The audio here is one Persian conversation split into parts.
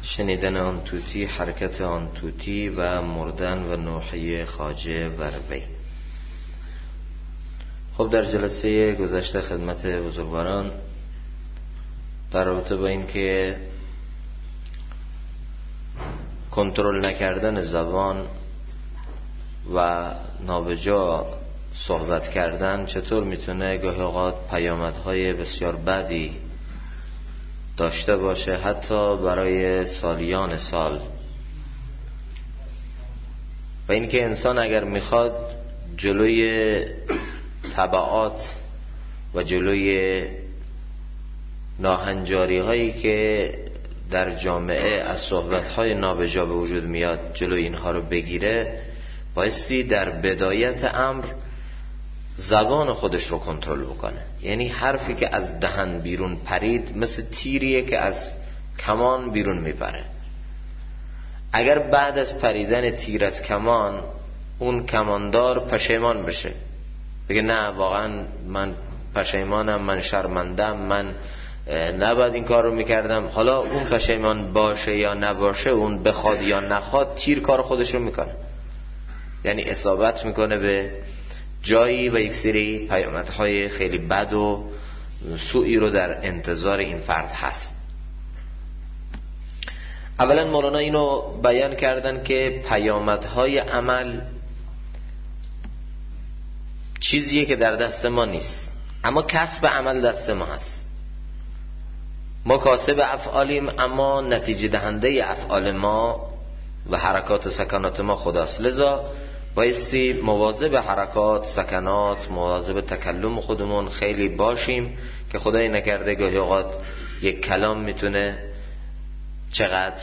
شنیدن آن توتی، حرکت آن توتی و مردن و نوحه خواجه و وی. خب در جلسه گذشته خدمت بزرگواران در رابطه با این که کنترل نکردن زبان و نابجا صحبت کردن چطور میتونه گاهی اوقات پیامدهای بسیار بدی داشته باشه، حتی برای سالیان سال. و اینکه انسان اگر میخواد جلوی تبعات و جلوی ناهنجاری هایی که در جامعه از صحبت های نابجا به وجود میاد جلوی اینها رو بگیره، بایستی در بدایت امر زبان خودش رو کنترل بکنه. یعنی حرفی که از دهن بیرون پرید مثل تیریه که از کمان بیرون میپره. اگر بعد از پریدن تیر از کمان اون کماندار پشیمان بشه، بگه نه واقعا من پشیمانم، من شرمندم، من نباید این کار رو میکردم، حالا اون پشیمان باشه یا نباشه، اون بخواد یا نخواد، تیر کار خودش رو میکنه. یعنی اصابت میکنه به جایی و یک سری پیامدهای خیلی بد و سوئی رو در انتظار این فرد هست. اولا مولانا اینو بیان کردن که پیامدهای عمل چیزیه که در دست ما نیست، اما کسب عمل دست ما هست. ما کاسب افعالیم، اما نتیجه دهنده افعال ما و حرکات و سکنات ما خداست. لذا بایستی مواظب حرکات، سکنات، مواظب تکلم خودمون خیلی باشیم که خدای نکرده گاهی اوقات یک کلام میتونه چقدر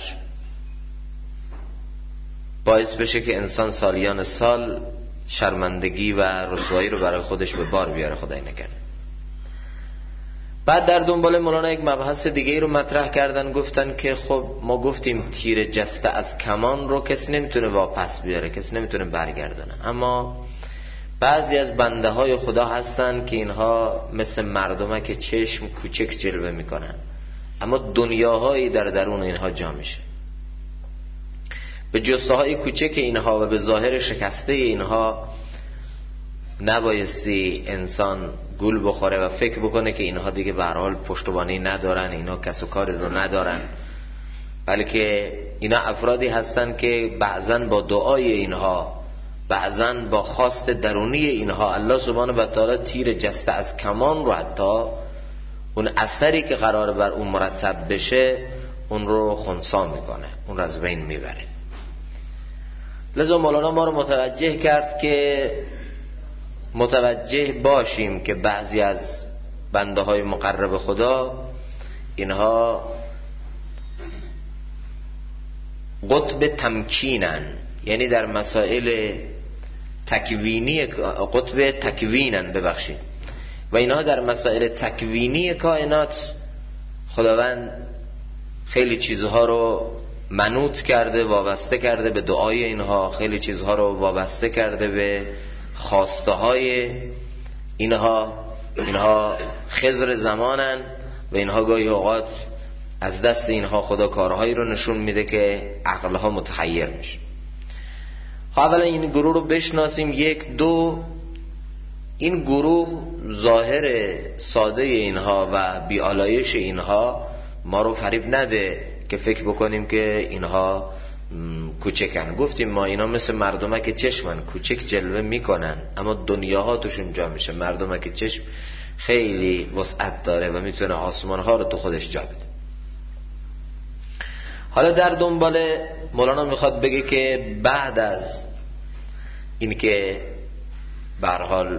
باعث بشه که انسان سالیان سال شرمندگی و رسوایی رو برای خودش به بار بیاره، خدای نکرده. بعد در دنبال مولانا یک مبحث دیگه رو مطرح کردن، گفتن که خب ما گفتیم تیر جسته از کمان رو کسی نمیتونه واپس بیاره، کسی نمیتونه برگردونه، اما بعضی از بنده های خدا هستن که اینها مثل مردمه که چشم کوچک جلوه میکنن، اما دنیاهایی در درون اینها جا میشه. به جسته های کوچک اینها و به ظاهر شکسته اینها نبایستی انسان گول بخوره و فکر بکنه که اینها دیگه به هر حال پشتوانه ندارن، اینها کس و کاری رو ندارن، بلکه اینا افرادی هستن که بعضاً با دعای اینها، بعضاً با خواست درونی اینها، الله سبحانه و تعالی تیر جسته از کمان رو، حتی اون اثری که قرار بر اون مرتب بشه، اون رو خنثی میکنه، اون رو از بین میبره. لذا مولانا ما رو متوجه کرد که متوجه باشیم که بعضی از بنده های مقرب خدا اینها قطب تمکینن، یعنی در مسائل تکوینی، قطب تکوینن ببخشید، و اینها در مسائل تکوینی کائنات خداوند خیلی چیزها رو منوط کرده، وابسته کرده به دعای اینها، خیلی چیزها رو وابسته کرده به خواسته های اینها خضر زمانن و اینها گاهی اوقات از دست اینها خدا کارهایی رو نشون میده که عقلها متحیر میشه. خب اولا این گروه رو بشناسیم. یک، دو، این گروه ظاهر ساده اینها و بیالایش اینها ما رو فریب نده که فکر بکنیم که اینها کوچکن. گفتیم ما اینا مثل مردمه که چشمن، کوچک جلوه میکنن اما دنیاها توشون جا میشه. مردمه که چشم خیلی وسعت داره و میتونه آسمان ها رو تو خودش جا بده. حالا در دنبال مولانا میخواد بگه که بعد از اینکه به هر حال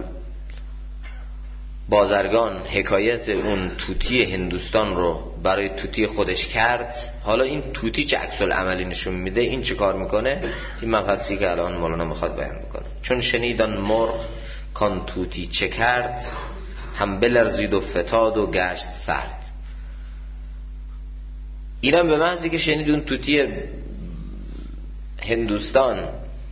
بازرگان حکایت اون توتی هندوستان رو برای توتی خودش کرد، حالا این توتی چه عکس العملی نشون میده، این چه کار میکنه، این مبحثی که الان مولانا میخواد بیان بکنه. چون شنیدن مرغ کان توتی چه کرد، هم بلرزید و فتاد و گشت سرد. اینم به محضی که شنید اون توتی هندوستان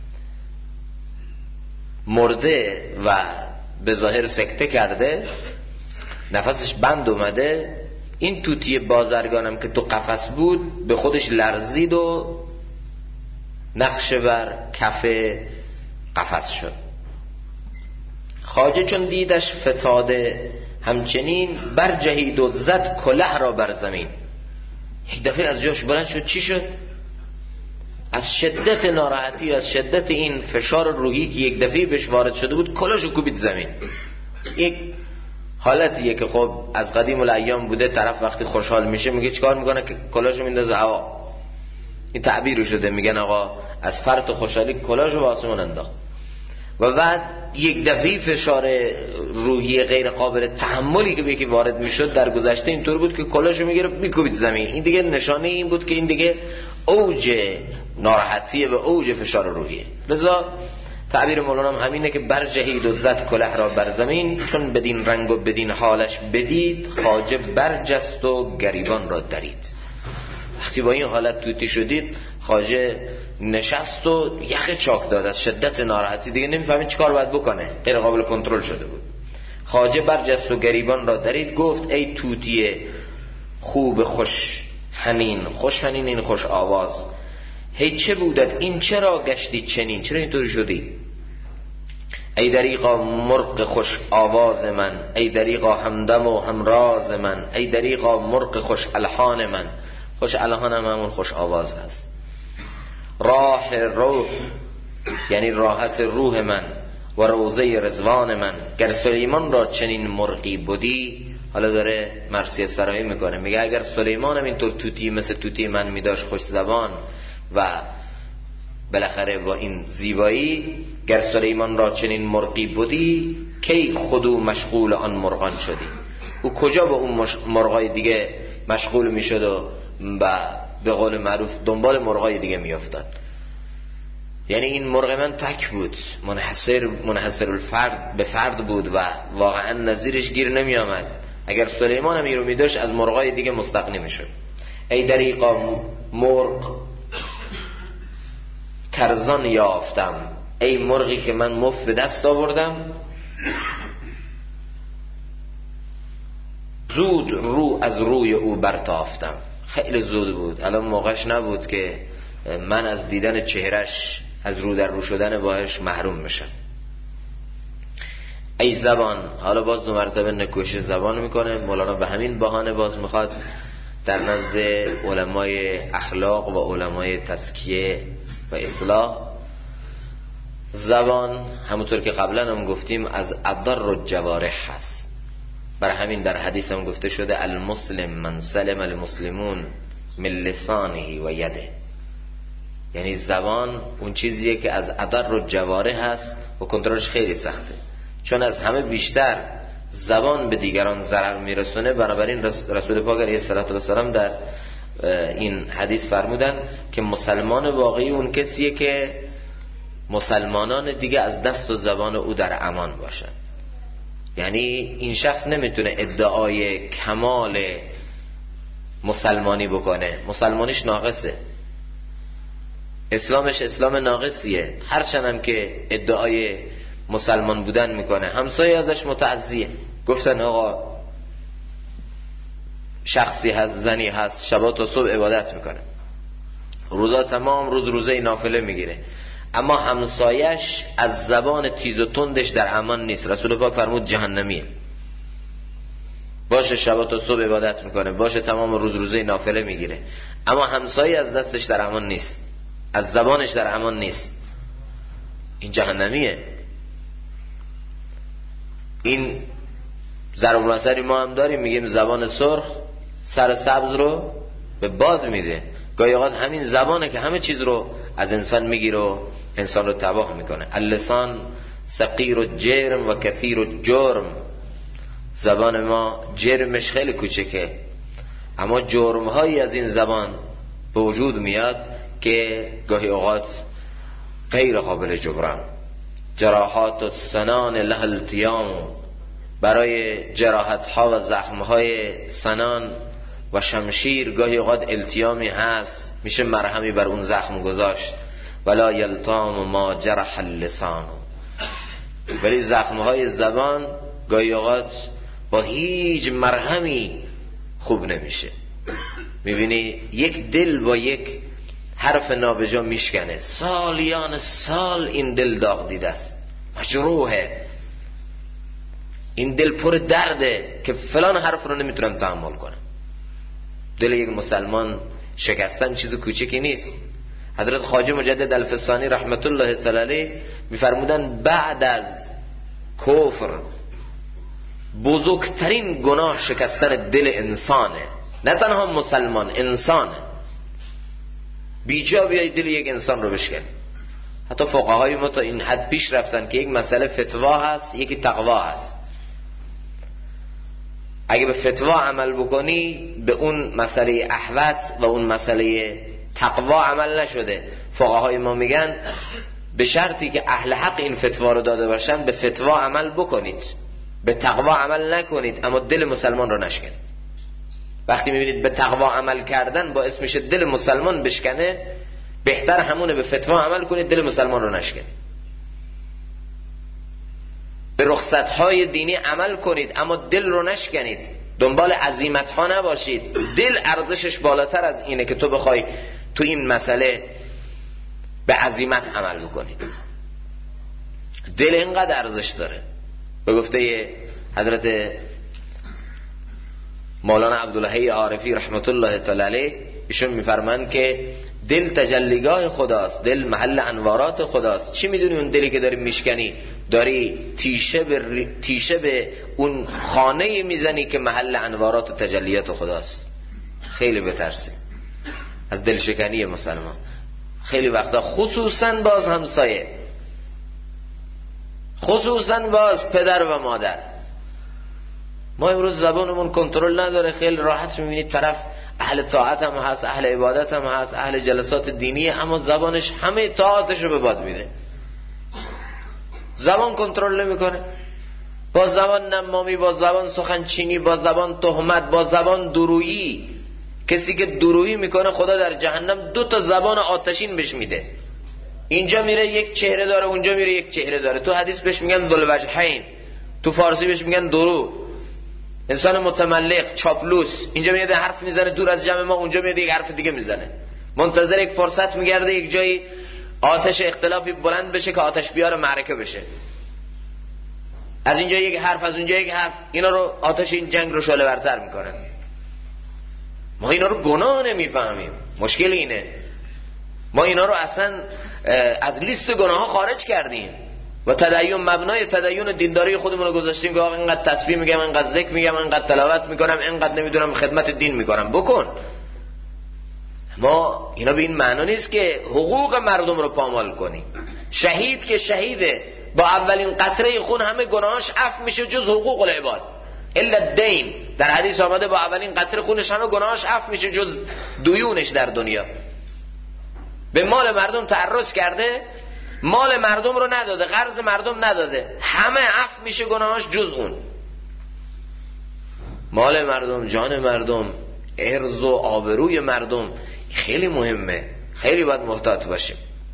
مرده و به ظاهر سکته کرده، نفسش بند اومده، این توتی بازرگانم که تو قفس بود به خودش لرزید و نقش بر کف قفس شد. خواجه چون دیدش فتاده همچنین برجهید و زد کله را بر زمین. یک دفعه از جاش بلند شد. چی شد؟ از شدت ناراحتی و از شدت این فشار روحی که یک دفعه بهش وارد شده بود کلاشو کوبید زمین. یک حالتیه که خب از قدیم الایام بوده، طرف وقتی خوشحال میشه میگه چیکار میکنه که کلاشو میندازه هوا. این تعبیر شده، میگن آقا از فرط خوشحالی کلاشو به آسمون انداخت. و بعد یک دفعه فشار روحی غیر قابل تحملی که به یکی وارد میشد در گذشته اینطور بود که کلاشو میگرفت میکوبید زمین. این دیگه نشانه این بود که این دیگه اوج ناراحتی و اوج فشار روحیه. لذا تعبیر مولانا همینه که برجهید و زد کله را بر زمین، چون بدین رنگ و بدین حالش بدید، خواجه برجست و گریبان را درید. وقتی با این حالت توتی شدید، خواجه نشست و یخ چاک داد از شدت ناراحتی، دیگه نمیفهمید چیکار باید بکنه، غیر قابل کنترل شده بود. خواجه برجست و گریبان را درید، گفت ای توتی خوب خوش حنین، خوش حنین این خوش آواز، هی چه بودت این چرا گشتی چنین، چرا اینطور شدی؟ ای دریغا مرغ خوش آواز من، ای دریغا همدم و همراز من، ای دریغا مرغ خوش الحان من. خوش الحانم همون خوش آواز هست. راح روح یعنی راحت روح من و روضه رضوان من، گر سلیمان را چنین مرغی بودی. حالا داره مرثیه سرایی میکنه، میگه اگر سلیمان هم اینطور توتی مثل توتی من میداشت خوش زبان و بالاخره با این زیبایی، گر سلیمان را چنین مرغی بودی، کی خودو مشغول آن مرغان شدی. او کجا با اون مرغای دیگه مشغول میشد و به قول معروف دنبال مرغای دیگه میافتاد. یعنی این مرغ من تک بود، منحصر الفرد به فرد بود و واقعا نظیرش گیر نمی آمد. اگر سلیمان هم این رو می داشت از مرغای دیگه مستغنی می شد. ای دریغا مرغ ترزان یافتم، ای مرغی که من مفت به دست آوردم، زود رو از روی او برتافتم. خیلی زود بود، الان موقعش نبود که من از دیدن چهرش، از رو در رو شدن باهاش محروم میشم. ای زبان، حالا باز دو مرتبه نکوهش زبان میکنه مولانا، به همین بهانه باز میخواد در نزد علمای اخلاق و علمای تزکیه و اصلاح زبان همونطور که قبلا هم گفتیم از اضر الجوارح هست. برای همین در حدیث هم گفته شده المسلم من سلم المسلمون من لسانه و یده. یعنی زبان اون چیزیه که از اضر الجوارح هست و کنترلش خیلی سخته، چون از همه بیشتر زبان به دیگران ضرر میرسونه. بنابراین رسول پاک علیه السلام در این حدیث فرمودن که مسلمان واقعی اون کسیه که مسلمانان دیگه از دست و زبان او در امان باشن. یعنی این شخص نمیتونه ادعای کمال مسلمانی بکنه، مسلمانیش ناقصه، اسلامش اسلام ناقصیه، هرچند هم که ادعای مسلمان بودن میکنه. همسایه ازش متعزیه، گفتن آقا شخصی هست، زنی هست، شبا تا صبح عبادت میکنه، روزا تمام روز روزه نافله میگیره، اما همسایش از زبان تیز و تندش در امان نیست. رسول پاک فرمود جهنمیه. باشه شبا تا صبح عبادت میکنه، باشه تمام روز روزه نافله میگیره، اما همسایه از دستش در امان نیست، از زبانش در امان نیست، این جهنمیه. این ضرب المثلی ما هم داریم، میگیم زبان سرخ سر سبز رو به باد میده. گاهی اوقات همین زبانه که همه چیز رو از انسان میگیره و انسان رو تباه میکنه. اللسان صغیر الجرم و کثیر الجرم. زبان ما جرمش خیلی کوچکه، اما جرمهایی از این زبان به وجود میاد که گاهی اوقات غیر قابل جبران. جراحات السنان له التیام، برای جراحت ها و زخم های سنان و شمشیر گاهی اوقات التیامی هست، میشه مرهمی بر اون زخم گذاشت. ولا یلتام ما جرح اللسان، ولی زخم های زبان گاهی اوقات با هیچ مرهمی خوب نمیشه. میبینی یک دل با یک حرف نابجا میشکنه، سالیان سال این دل داغ دیده است، مجروحه، این دل پر درده که فلان حرف رو نمیتونم تحمل کنم. دل یک مسلمان شکستن چیز کوچکی نیست. حضرت خواجه مجدد الفسانی رحمت الله تعالی علیه میفرمودن بعد از کفر بزرگترین گناه شکستن دل انسانه، نه تنها مسلمان، انسانه. بیجا بیای دل یک انسان رو بشکن. حتی فقهای ما تا این حد پیش رفتن که یک مسئله فتوا هست، یکی تقوا هست. اگه به فتوا عمل بکنی به اون مسئله احوط و اون مسئله تقوا عمل نشده. فقهای ما میگن به شرطی که اهل حق این فتوا رو داده باشن به فتوا عمل بکنید، به تقوا عمل نکنید، اما دل مسلمان رو نشکنید. وقتی میبینید به تقوا عمل کردن باعث میشه دل مسلمان بشکنه، بهتر همونه به فتوا عمل کنید، دل مسلمان رو نشکنید. به رخصت‌های دینی عمل کنید اما دل رو نشکنید، دنبال عزیمت‌ها نباشید. دل ارزشش بالاتر از اینه که تو بخوای تو این مسئله به عزیمت عمل بکنی. دل اینقدر ارزش داره. به گفته حضرت مولانا عبدالحی عارفی رحمت الله تعالی علیه، ایشون میفرمایند که دل تجلیگاه خداست، دل محل انوارات خداست. چی میدونی اون دلی که داری میشکنی؟ داری تیشه به اون خانه میزنی که محل انوارات و تجلیات خداست. خیلی بترسی از دل شکنی مسلمان. خیلی وقتا خصوصا باز همسایه، خصوصا باز پدر و مادر. ما امروز زبانمون کنترل نداره، خیلی راحت میبینید طرف اهل طاعت هم هست، اهل عبادت هم هست، اهل جلسات دینی، اما زبانش همه طاعتش رو به باد میده. زبان کنترل نمیکنه، با زبان نمامی، با زبان سخنچینی، با زبان تهمت، با زبان درویی. کسی که درویی میکنه خدا در جهنم 2 زبان آتشین بهش میده. اینجا میره یک چهره داره، اونجا میره یک چهره داره. تو حدیث بهش میگن ذوالوجهین، تو فارسی بهش میگن درو. انسان متملق، چاپلوس، اینجا میاد حرف میزنه دور از جمع ما، اونجا میاد یک حرف دیگه میزنه. منتظر یک فرصت میگرده یک جایی آتش اختلافی بلند بشه که آتش بیار معرکه بشه. از اینجا یک حرف، از اونجا یک حرف، اینا رو آتش این جنگ رو شعله ورتر میکنن. ما اینا رو گناه نمیفهمیم. مشکل اینه ما اینا رو اصلا از لیست گناه ها خارج کردیم و تدین، مبنای تدین دینداری خودمون رو گذاشتیم که آقا اینقدر تسبیح میگم، اینقدر ذکر میگم، اینقدر تلاوت میکنم، اینقدر نمیدونم خدمت دین میکنم. بکن. ما اینا به این معنا نیست که حقوق مردم رو پامال کنیم. شهید که شهیده، با اولین قطره خون همه گناهاش عفو میشه جز حقوق العباد الا الدین. در حدیث آمده با اولین قطره خونش همه گناهاش عفو میشه جز دیونش در دنیا. به مال مردم تعرض کرده، مال مردم رو نداده، قرض مردم نداده، همه عفو میشه گناهاش جز اون. مال مردم، جان مردم، عرض و آبروی مردم خیلی مهمه، خیلی باید محتاط باشیم.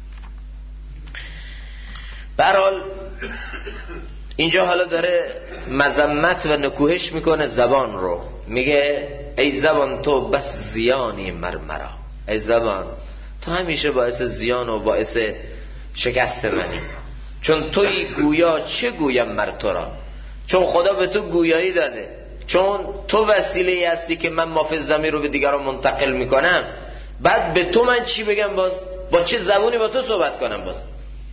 به هر حال اینجا حالا داره مذمت و نکوهش میکنه زبان رو. میگه ای زبان تو بس زیانی مرمرا، ای زبان تو همیشه باعث زیان و باعث شکست منی. چون توی گویا چه گویم مر تو را، چون خدا به تو گویایی داده، چون تو وسیله هستی که من مافی ضمیر رو به دیگران منتقل میکنم. بعد به تو من چی بگم؟ باز با چه زبونی با تو صحبت کنم؟ باز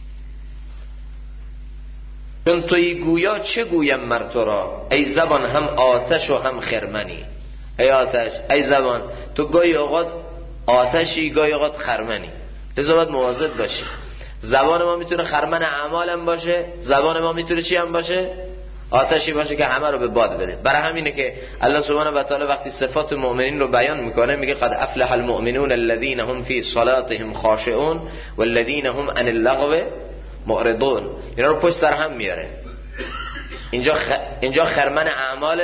چون توی گویا چه گویم مر تو را، ای زبان هم آتش و هم خرمنی. ای آتش، ای زبان تو گاهی اوقات آتشی، گاهی اوقات خرمنی. لذا باید مواظب باشی. زبان ما میتونه خرمن اعمالم باشه، زبان ما میتونه چی هم باشه؟ آتشی باشه که همه رو به باد بده. برای همینه که الله سبحانه و تعالی وقتی صفات مؤمنین رو بیان میکنه میگه قد افلح المؤمنون الذين هم فی صلاتهم خاشعون والذین هم عن اللغو معرضون. اینا رو پشت سر هم میاره. اینجا خرمن اعمال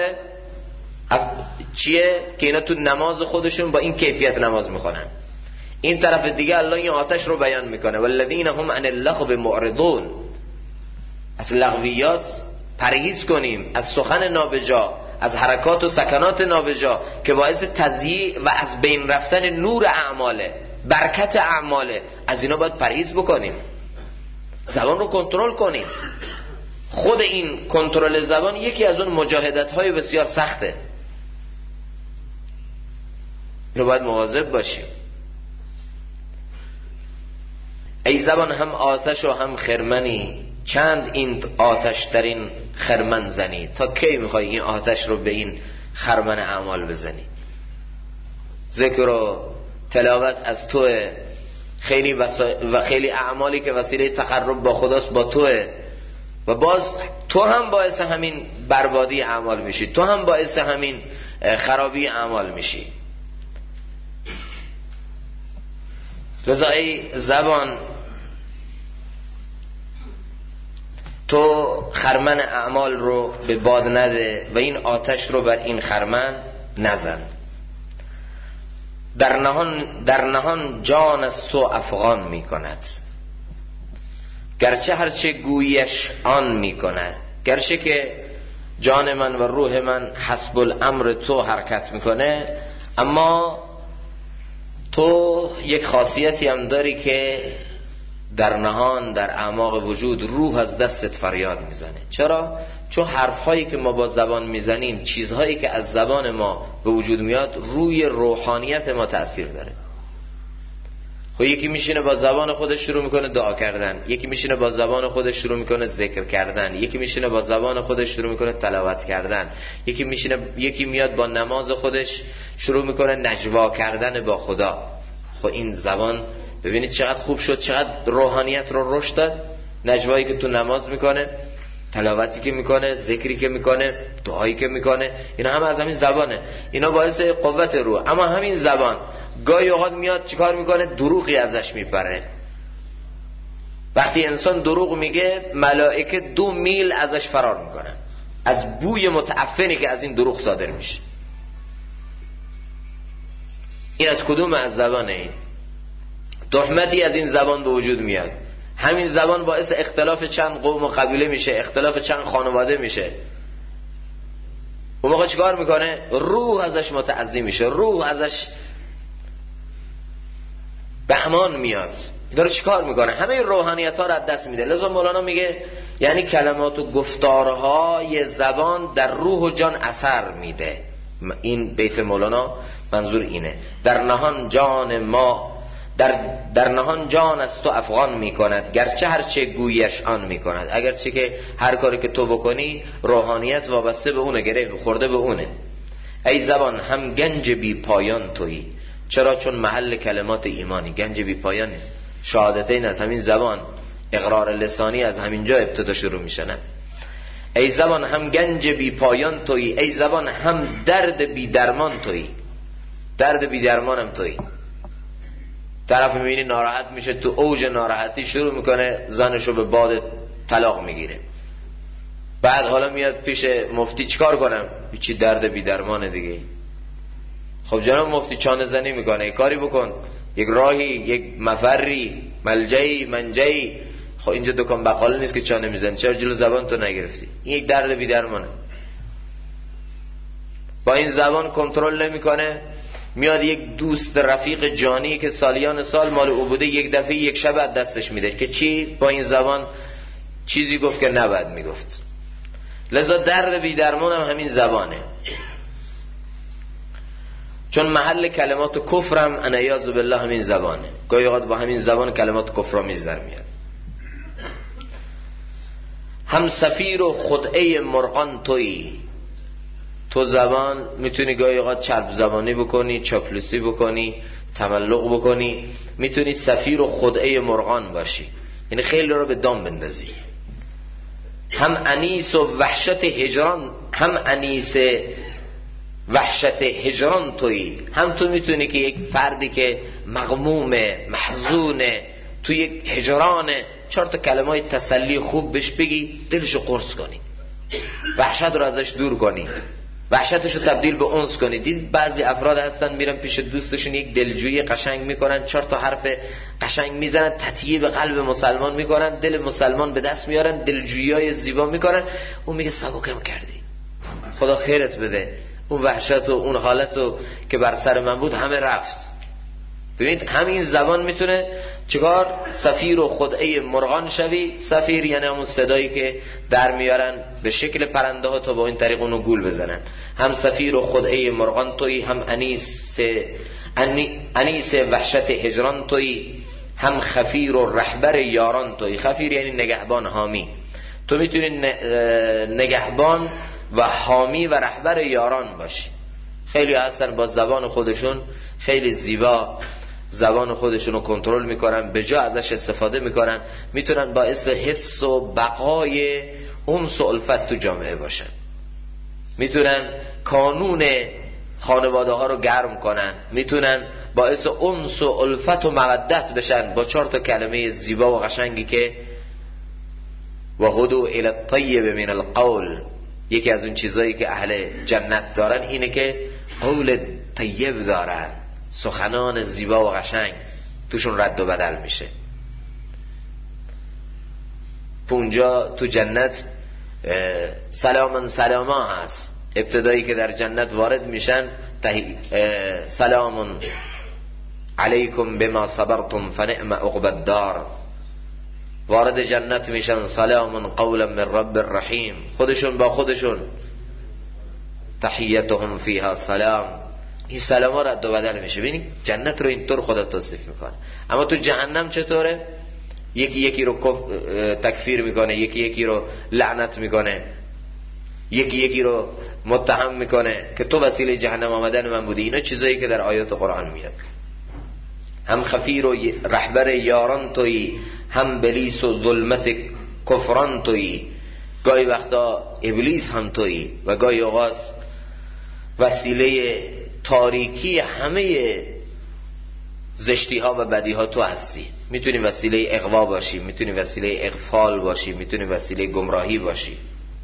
چیه؟ که اینا تو نماز خودشون با این کیفیت نماز میخونن. این طرف دیگه الله این آتش رو بیان میکنه والذین هم عن اللغو معرضون. از لغویات پرهیز کنیم، از سخن نابجا، از حرکات و سکنات نابجا که باعث تضییع و از بین رفتن نور اعماله، برکت اعماله، از اینا باید پرهیز بکنیم. زبان رو کنترل کنیم. خود این کنترل زبان یکی از اون مجاهدت‌های بسیار سخته. اینو باید مواظب باشیم. ای زبان هم آتش و هم خرمنی، چند این آتش در این خرمن زنی. تا کی میخوای این آتش رو به این خرمن اعمال بزنی؟ ذکر و تلاوت از توه، خیلی اعمالی که وسیله تقرب با خداست با توه، و باز تو هم باعث همین بربادی اعمال میشی، تو هم باعث همین خرابی اعمال میشی. لذا ای زبان تو خرمن اعمال رو به باد نده و این آتش رو بر این خرمن نزن. در نهان جان از تو افغان می کند، گرچه هرچه گویش آن می کند. گرچه که جان من و روح من حسب الامر تو حرکت میکنه، اما تو یک خاصیتی هم داری که در نهان، در اعماق وجود روح از دستت فریاد میزنه. چرا؟ چون حرفهایی که ما با زبان میزنیم، چیزهایی که از زبان ما به وجود میاد، روی روحانیت ما تأثیر داره. خب یکی میشینه با زبان خودش شروع میکنه دعا کردن، یکی میشینه با زبان خودش شروع میکنه ذکر کردن، یکی میشینه با زبان خودش شروع میکنه تلاوت کردن، یکی میاد با نماز خودش شروع میکنه نجوا کردن با خدا. خب این زبان ببینید چقدر خوب شد، چقدر روحانیت رو رشد داد. نجوایی که تو نماز میکنه، تلاوتی که میکنه، ذکری که میکنه، دعایی که میکنه، اینا همه از همین زبانه. اینا باعث قوت روح. اما همین زبان گاهی اوقات میاد چیکار میکنه؟ دروغی ازش میپره. وقتی انسان دروغ میگه، ملائکه 2 میل ازش فرار میکنن، از بوی متعفنی که از این دروغ صادر میشه. این از کدوم از زبانه؟ این تهمتی از این زبان به وجود میاد. همین زبان باعث اختلاف چند قوم و قبیله میشه، اختلاف چند خانواده میشه. اون موقع چیکار میکنه؟ روح ازش متعزی میشه، روح ازش بهمان میاد. داره چیکار میکنه؟ همه روحانیت ها رو از دست میده. لذا مولانا میگه یعنی کلمات و گفتارهای زبان در روح و جان اثر میده. این بیت مولانا منظور اینه. در نهان جان ما، در نهان جان از تو افغان میکند، گرچه هرچه گویش آن میکند. اگرچه که هر کاری که تو بکنی روحانیت وابسته به اونه، گره خورده به اونه. ای زبان هم گنج بی پایان تویی. چرا؟ چون محل کلمات ایمانی، گنج بی پایانه. شهادتین از همین زبان، اقرار لسانی از همین جا ابتدا شروع میشنن. ای زبان هم گنج بی پایان تویی، ای زبان هم درد بی درمان تویی. درد بی درمانم تویی. طرف میبینی ناراحت میشه، تو اوج ناراحتی شروع میکنه زنشو به باد طلاق میگیره. بعد حالا میاد پیش مفتی چیکار کنم؟ هیچی، درد بی درمانه دیگه. خب جناب مفتی چانه زنی میکنه، کاری بکن، یک راهی، یک مفری، ملجایی، منجایی. خب اینجا دکان بقاله نیست که چانه میزنی، چرا جلو زبان تو نگرفتی؟ این یک درد بی درمانه. با این زبان کنترل نمیکنه، میاد یک دوست رفیق جانی که سالیان سال مال او بوده، یک دفعه یک شب از دستش میده که چی؟ با این زبان چیزی گفت که نباید میگفت. لذا درد بی درمان هم همین زبانه. چون محل کلمات کفرم انعیاذ بالله همین زبانه. گاهی اوقات با همین زبان کلمات کفرآمیز در میاد. هم سفیر و خدعه مرغان تویی. تو زبان میتونی گاهی اوقات چرب زبانی بکنی، چاپلوسی بکنی، تملق بکنی، میتونی سفیر و خدعه مرغان باشی، یعنی خیلی رو به دام بندازی. هم انیس و وحشت هجران، هم انیس وحشت هجران تویی. هم تو میتونی که یک فردی که مغمومه، محزونه، تو یک هجرانه، 4 تا کلمه تسلی خوب بهش بگی، دلشو قرص کنی، وحشت رو ازش دور کنی، وحشتشو تبدیل به انس کنی. دید بعضی افراد هستن میرن پیش دوستشون یک دلجویی قشنگ میکنن، 4 تا حرف قشنگ میزنن، تطییب قلب مسلمان میکنن، دل مسلمان به دست میارن، دلجویی‌های زیبا میکنن. اون میگه سبکم کردی، خدا خیرت بده، اون وحشت و اون حالت که بر سر من بود همه رفت. ببینید همین زبان میتونه چیکار؟ سفیر و خدعه مرغان شوی. سفیر یعنی همون صدایی که در میارن به شکل پرنده ها تا با این طریق اونو گول بزنن. هم سفیر و خدعه مرغان تویی، هم انیس وحشت هجران تویی، هم خفیر و رهبر یاران تویی. خفیر یعنی نگهبان، حامی. تو میتونی نگهبان و حامی و رهبر یاران باشی. خیلی هستن با زبان خودشون خیلی زیبا زبان خودشون رو کنترل میکنن، به جا ازش استفاده میکنن، میتونن باعث حفظ و بقای انس و الفت تو جامعه باشن، میتونن کانون خانواده ها رو گرم کنن، میتونن باعث انس و الفت و مودت بشن با 4 کلمه زیبا و قشنگی که وهدوا الی الطیب من القول. یکی از اون چیزایی که اهل جنت دارن اینه که قول طیب دارن، سخنان زیبا و قشنگ توشون رد و بدل میشه. اونجا تو جنت سلاما سلاما هست. ابتدایی که در جنت وارد میشن سلام علیکم بما صبرتم فنعم عقبی الدار. وارد جنت میشن سلام قولا من رب الرحیم. خودشون با خودشون تحیتهم فیها سلام. این سلام ها رد و بدل میشه. ببینید جنت رو اینطور خدا توصیف میکنه. اما تو جهنم چطوره؟ یکی یکی رو تکفیر میکنه، یکی یکی رو لعنت میکنه، یکی یکی رو متهم میکنه که تو وسیله جهنم آمدن من بودی. اینا چیزایی که در آیات قرآن میاد. هم خفیر و رهبر یاران تویی، هم بلیس و ظلمت کفران تویی. گاهی وقتا ابلیس هم تویی و گاهی اوقات وسیله تاریکی همه زشتی ها و بدی ها تو هستی. میتونی وسیله اغوا باشی، میتونی وسیله اغفال باشی، میتونی وسیله گمراهی باشی.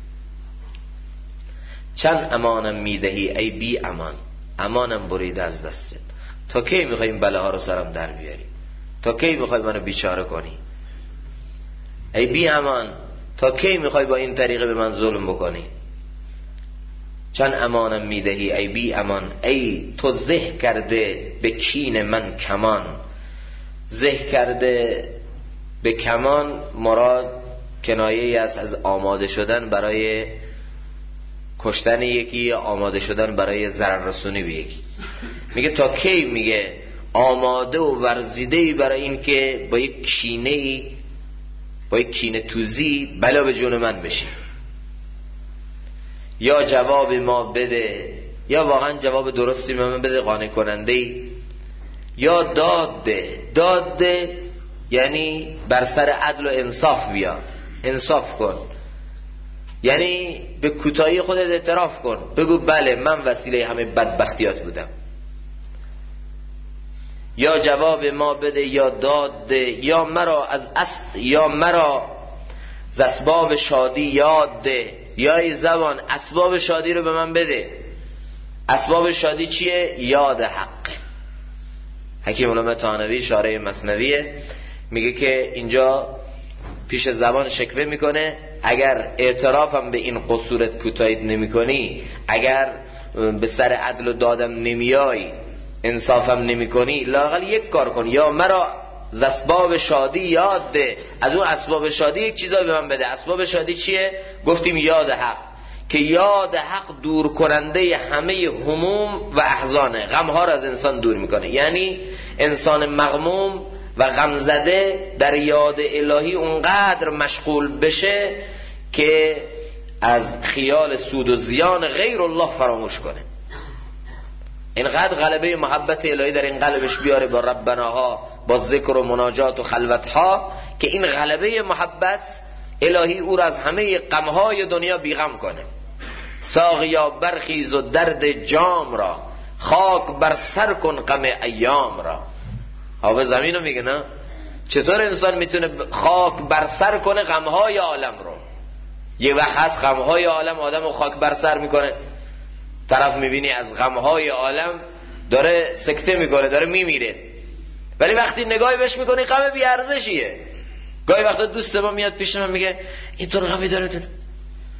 چند امانم میدهی ای بی امان، امانم بریده از دستت. تا کی میخوای این بلاها رو سرم در بیاری؟ تا کی میخوای منو بیچاره کنی؟ ای بی امان، تا کی میخوای با این طریقه به من ظلم بکنی؟ چند امانم میدهی ای بی امان، ای تو زه کرده به کین من کمان. زه کرده به کمان مراد کنایه است از آماده شدن برای کشتن یکی یا آماده شدن برای ضرر رسونی به یکی. میگه تا کی؟ میگه آماده و ورزیده برای این که با یک کینه، با یک کینه توزی بلا به جون من بشی. یا جواب ما بده، یا واقعا جواب درستی به من بده قانع کننده، یا داد ده. داد ده یعنی بر سر عدل و انصاف بیا، انصاف کن، یعنی به کوتاهی خودت اعتراف کن، بگو بله من وسیله همه بدبختیات بودم. یا جواب ما بده، یا داد ده، یا مرا یا مرا ز اسباب شادی یاد ده. یا ای زبان اسباب شادی رو به من بده. اسباب شادی چیه؟ یاد حقه. حکیم علامه طحاوی شارح مثنویه میگه که اینجا پیش زبان شکوه میکنه اگر اعترافم به این قصورت کوتاهی نمیکنی، اگر به سر عدل و دادم نمیای، انصافم نمیکنی، لااقل یک کار کن، یا مرا ز اسباب شادی یاد ده. از اون اسباب شادی یک چیزایی به من بده. اسباب شادی چیه؟ گفتیم یاد حق، که یاد حق دور کننده همه هموم و احزانه، غمها را از انسان دور میکنه. یعنی انسان مغموم و غمزده در یاد الهی اونقدر مشغول بشه که از خیال سود و زیان غیر الله فراموش کنه. اینقدر غلبه محبت الهی در این قلبش بیاره با ربناها، با ذکر و مناجات و خلوتها، که این غلبه محبت الهی او را از همه غمهای دنیا بیغم کنه. ساقیا برخیز و درد جام را، خاک بر سر کن غم ایام را. حافظ زمینو میگه نه؟ چطور انسان میتونه خاک بر سر کنه غمهای عالم رو؟ یه وقت هست غمهای عالم آدم رو خاک بر سر میکنه، طرف میبینی از غمهای عالم داره سکته میکنه، داره میمیره، ولی وقتی نگاهی بهش میکنی غم بیارزشیه. گاهی وقتا دوست ما میاد پیش من میگه اینطور غمی داره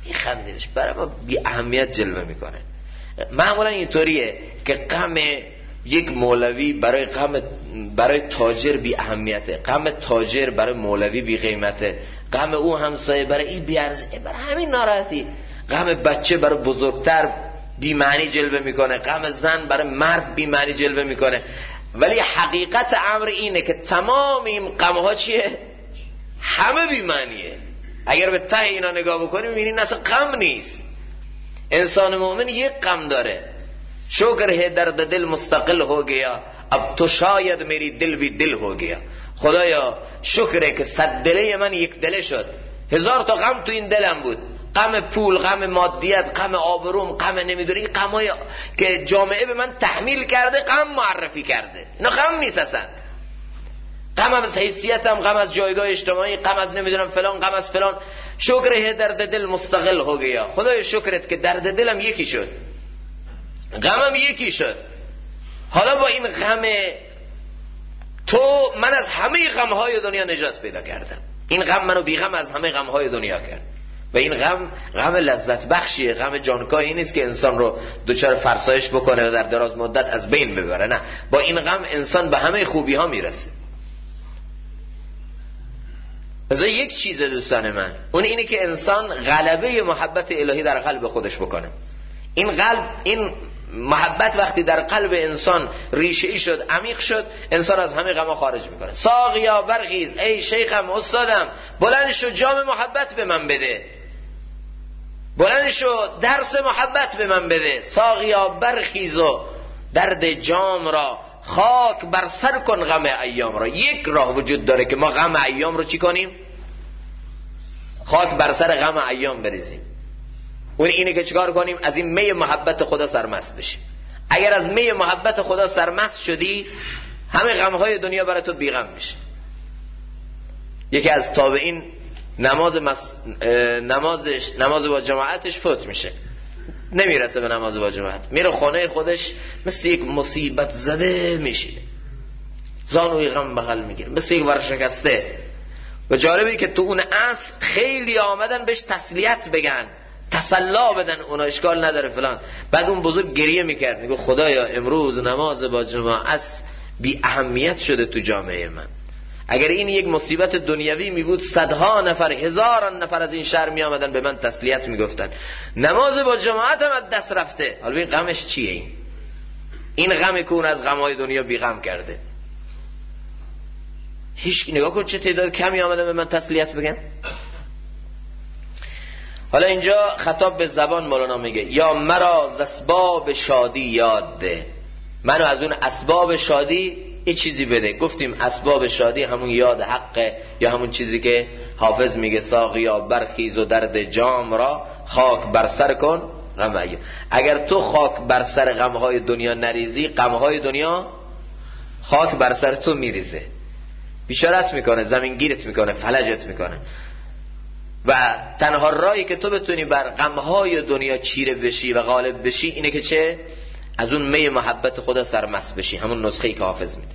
میخندیمش، برای ما بی اهمیت جلوه میکنه. معمولا اینطوریه که غم یک مولوی برای تاجر بی اهمیته، غم تاجر برای مولوی بی قیمته، غم او همسایه برای این بی ارزشه، برای همین ناراحتی. غم بچه برای بزرگتر بی معنی جلوه میکنه، غم زن برای مرد بی معنی جلوه میکنه. ولی حقیقت امر اینه که تمام این غم‌ها چیه؟ همه بی معنیه. اگر به ته اینا نگاه بکنیم میبینید اصلا غم نیست. انسان مومن یک غم داره، شکر ہے درد دل مستقل ہو گیا، اب تو شاید میری دل بھی دل ہو گیا. خدایا شکره که 100 دله من یک دله شد. 1000 تا غم تو این دلم بود، غم پول، غم مادیت، غم آبروم، غم نمیدونی، غمای که جامعه به من تحمیل کرده، غم معرفی کرده. اینا غم نیست اصلا. غم از حیثیتم، غم از جایگاه اجتماعی، غم از نمیدونم فلان، غم از فلان. شکر ہے درد دل مستقل ہو گیا. خدایا شکرت که درد دلم یکی شد، غمم یکی شد. حالا با این غم تو من از همه غمهای دنیا نجات پیدا کردم. این غم منو بی غم از همه غمهای دنیا کرد. و این غم لذت بخشیه، غم جانکاهی نیست که انسان رو دچار فرسایش بکنه و در دراز مدت از بین ببره. نه، با این غم انسان به همه خوبی ها میرسه. از یک چیز دوستان من، اون اینه که انسان غلبه محبت الهی در قلب خودش بکنه. این محبت وقتی در قلب انسان ریشه‌ای شد، عمیق شد، انسان از همه غم خارج میکنه. ساقیا برخیز، ای شیخم، استادم، بلند شو جام محبت به من بده، بلند شو درس محبت به من بده. ساقیا برخیز و درد جام را خاک بر سر کن غم ایام را. یک راه وجود داره که ما غم ایام رو چی کنیم؟ خاک بر سر غم ایام بریزیم. اون اینه که چیکار کنیم؟ از این می محبت خدا سرمست بشیم. اگر از می محبت خدا سرمست شدی، همه غمهای دنیا برای تو بیغم میشه. یکی از تابعین نماز با جماعتش فوت میشه، نمیرسه به نماز با جماعت، میره خانه خودش مثل یک مصیبت زده میشینه، زانوی غم بغل میگیره مثل یک ورشکسته. و جالبه که تو اون عصر خیلی آمدن بهش تسلیت بگن، تسلا بدن، اونا اشکال نداره فلان. بعد اون بزرگ گریه میکرد، میگه خدایا امروز نماز با جماعت بی اهمیت شده تو جامعه من. اگر این یک مصیبت دنیوی می بود، صدها نفر، هزاران نفر از این شهر می آمدن به من تسلیت می گفتن. نماز با جماعت هم از دست رفته. حالا این غمش چیه؟ این غمی که اون از غمهای دنیا بی غم کرده. هیچ نگاه کن چه تعداد کمی آمدن به من تسلیت بگن. حالا اینجا خطاب به زبان مولانا میگه یا مرا ز اسباب شادی یاد ده، منو از اون اسباب شادی یه چیزی بده. گفتیم اسباب شادی همون یاد حقه، یا همون چیزی که حافظ میگه ساقیا برخیز و درد جام را خاک بر سر کن غم ایام. اگر تو خاک بر سر غمهای دنیا نریزی، غمهای دنیا خاک بر سر تو میریزه، بیچارت میکنه، زمینگیرت میکنه، فلجت میکنه. و تنها راهی که تو بتونی بر غمهای دنیا چیره بشی و غالب بشی اینه که چه؟ از اون می محبت خدا سرمست بشی، همون نسخه‌ای که حافظ میده.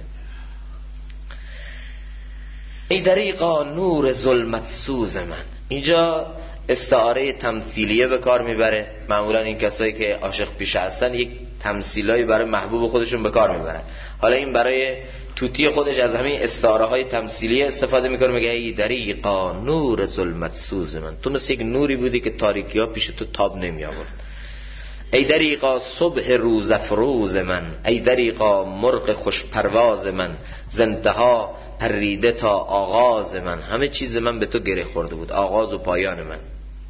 ای دریغا نور ظلمت سوز من. اینجا استعاره تمثیلیه به کار میبره. معمولا این کسایی که عاشق پیشه هستن یک تمثیلایی برای محبوب خودشون به کار میبرن. حالا این برای توتی خودش از همین استعاره های تمثیلیه استفاده میکنه، میگه ای دریغا نور ظلمت سوز من، تو مثل یک نوری بودی که تاریکی ها پیش تو تاب نمی آورد. ای دریغا صبح روز افروز من، ای دریغا مرغ خوش پرواز من، زنتها پریده تا آغاز من. همه چیز من به تو گره خورده بود، آغاز و پایان من.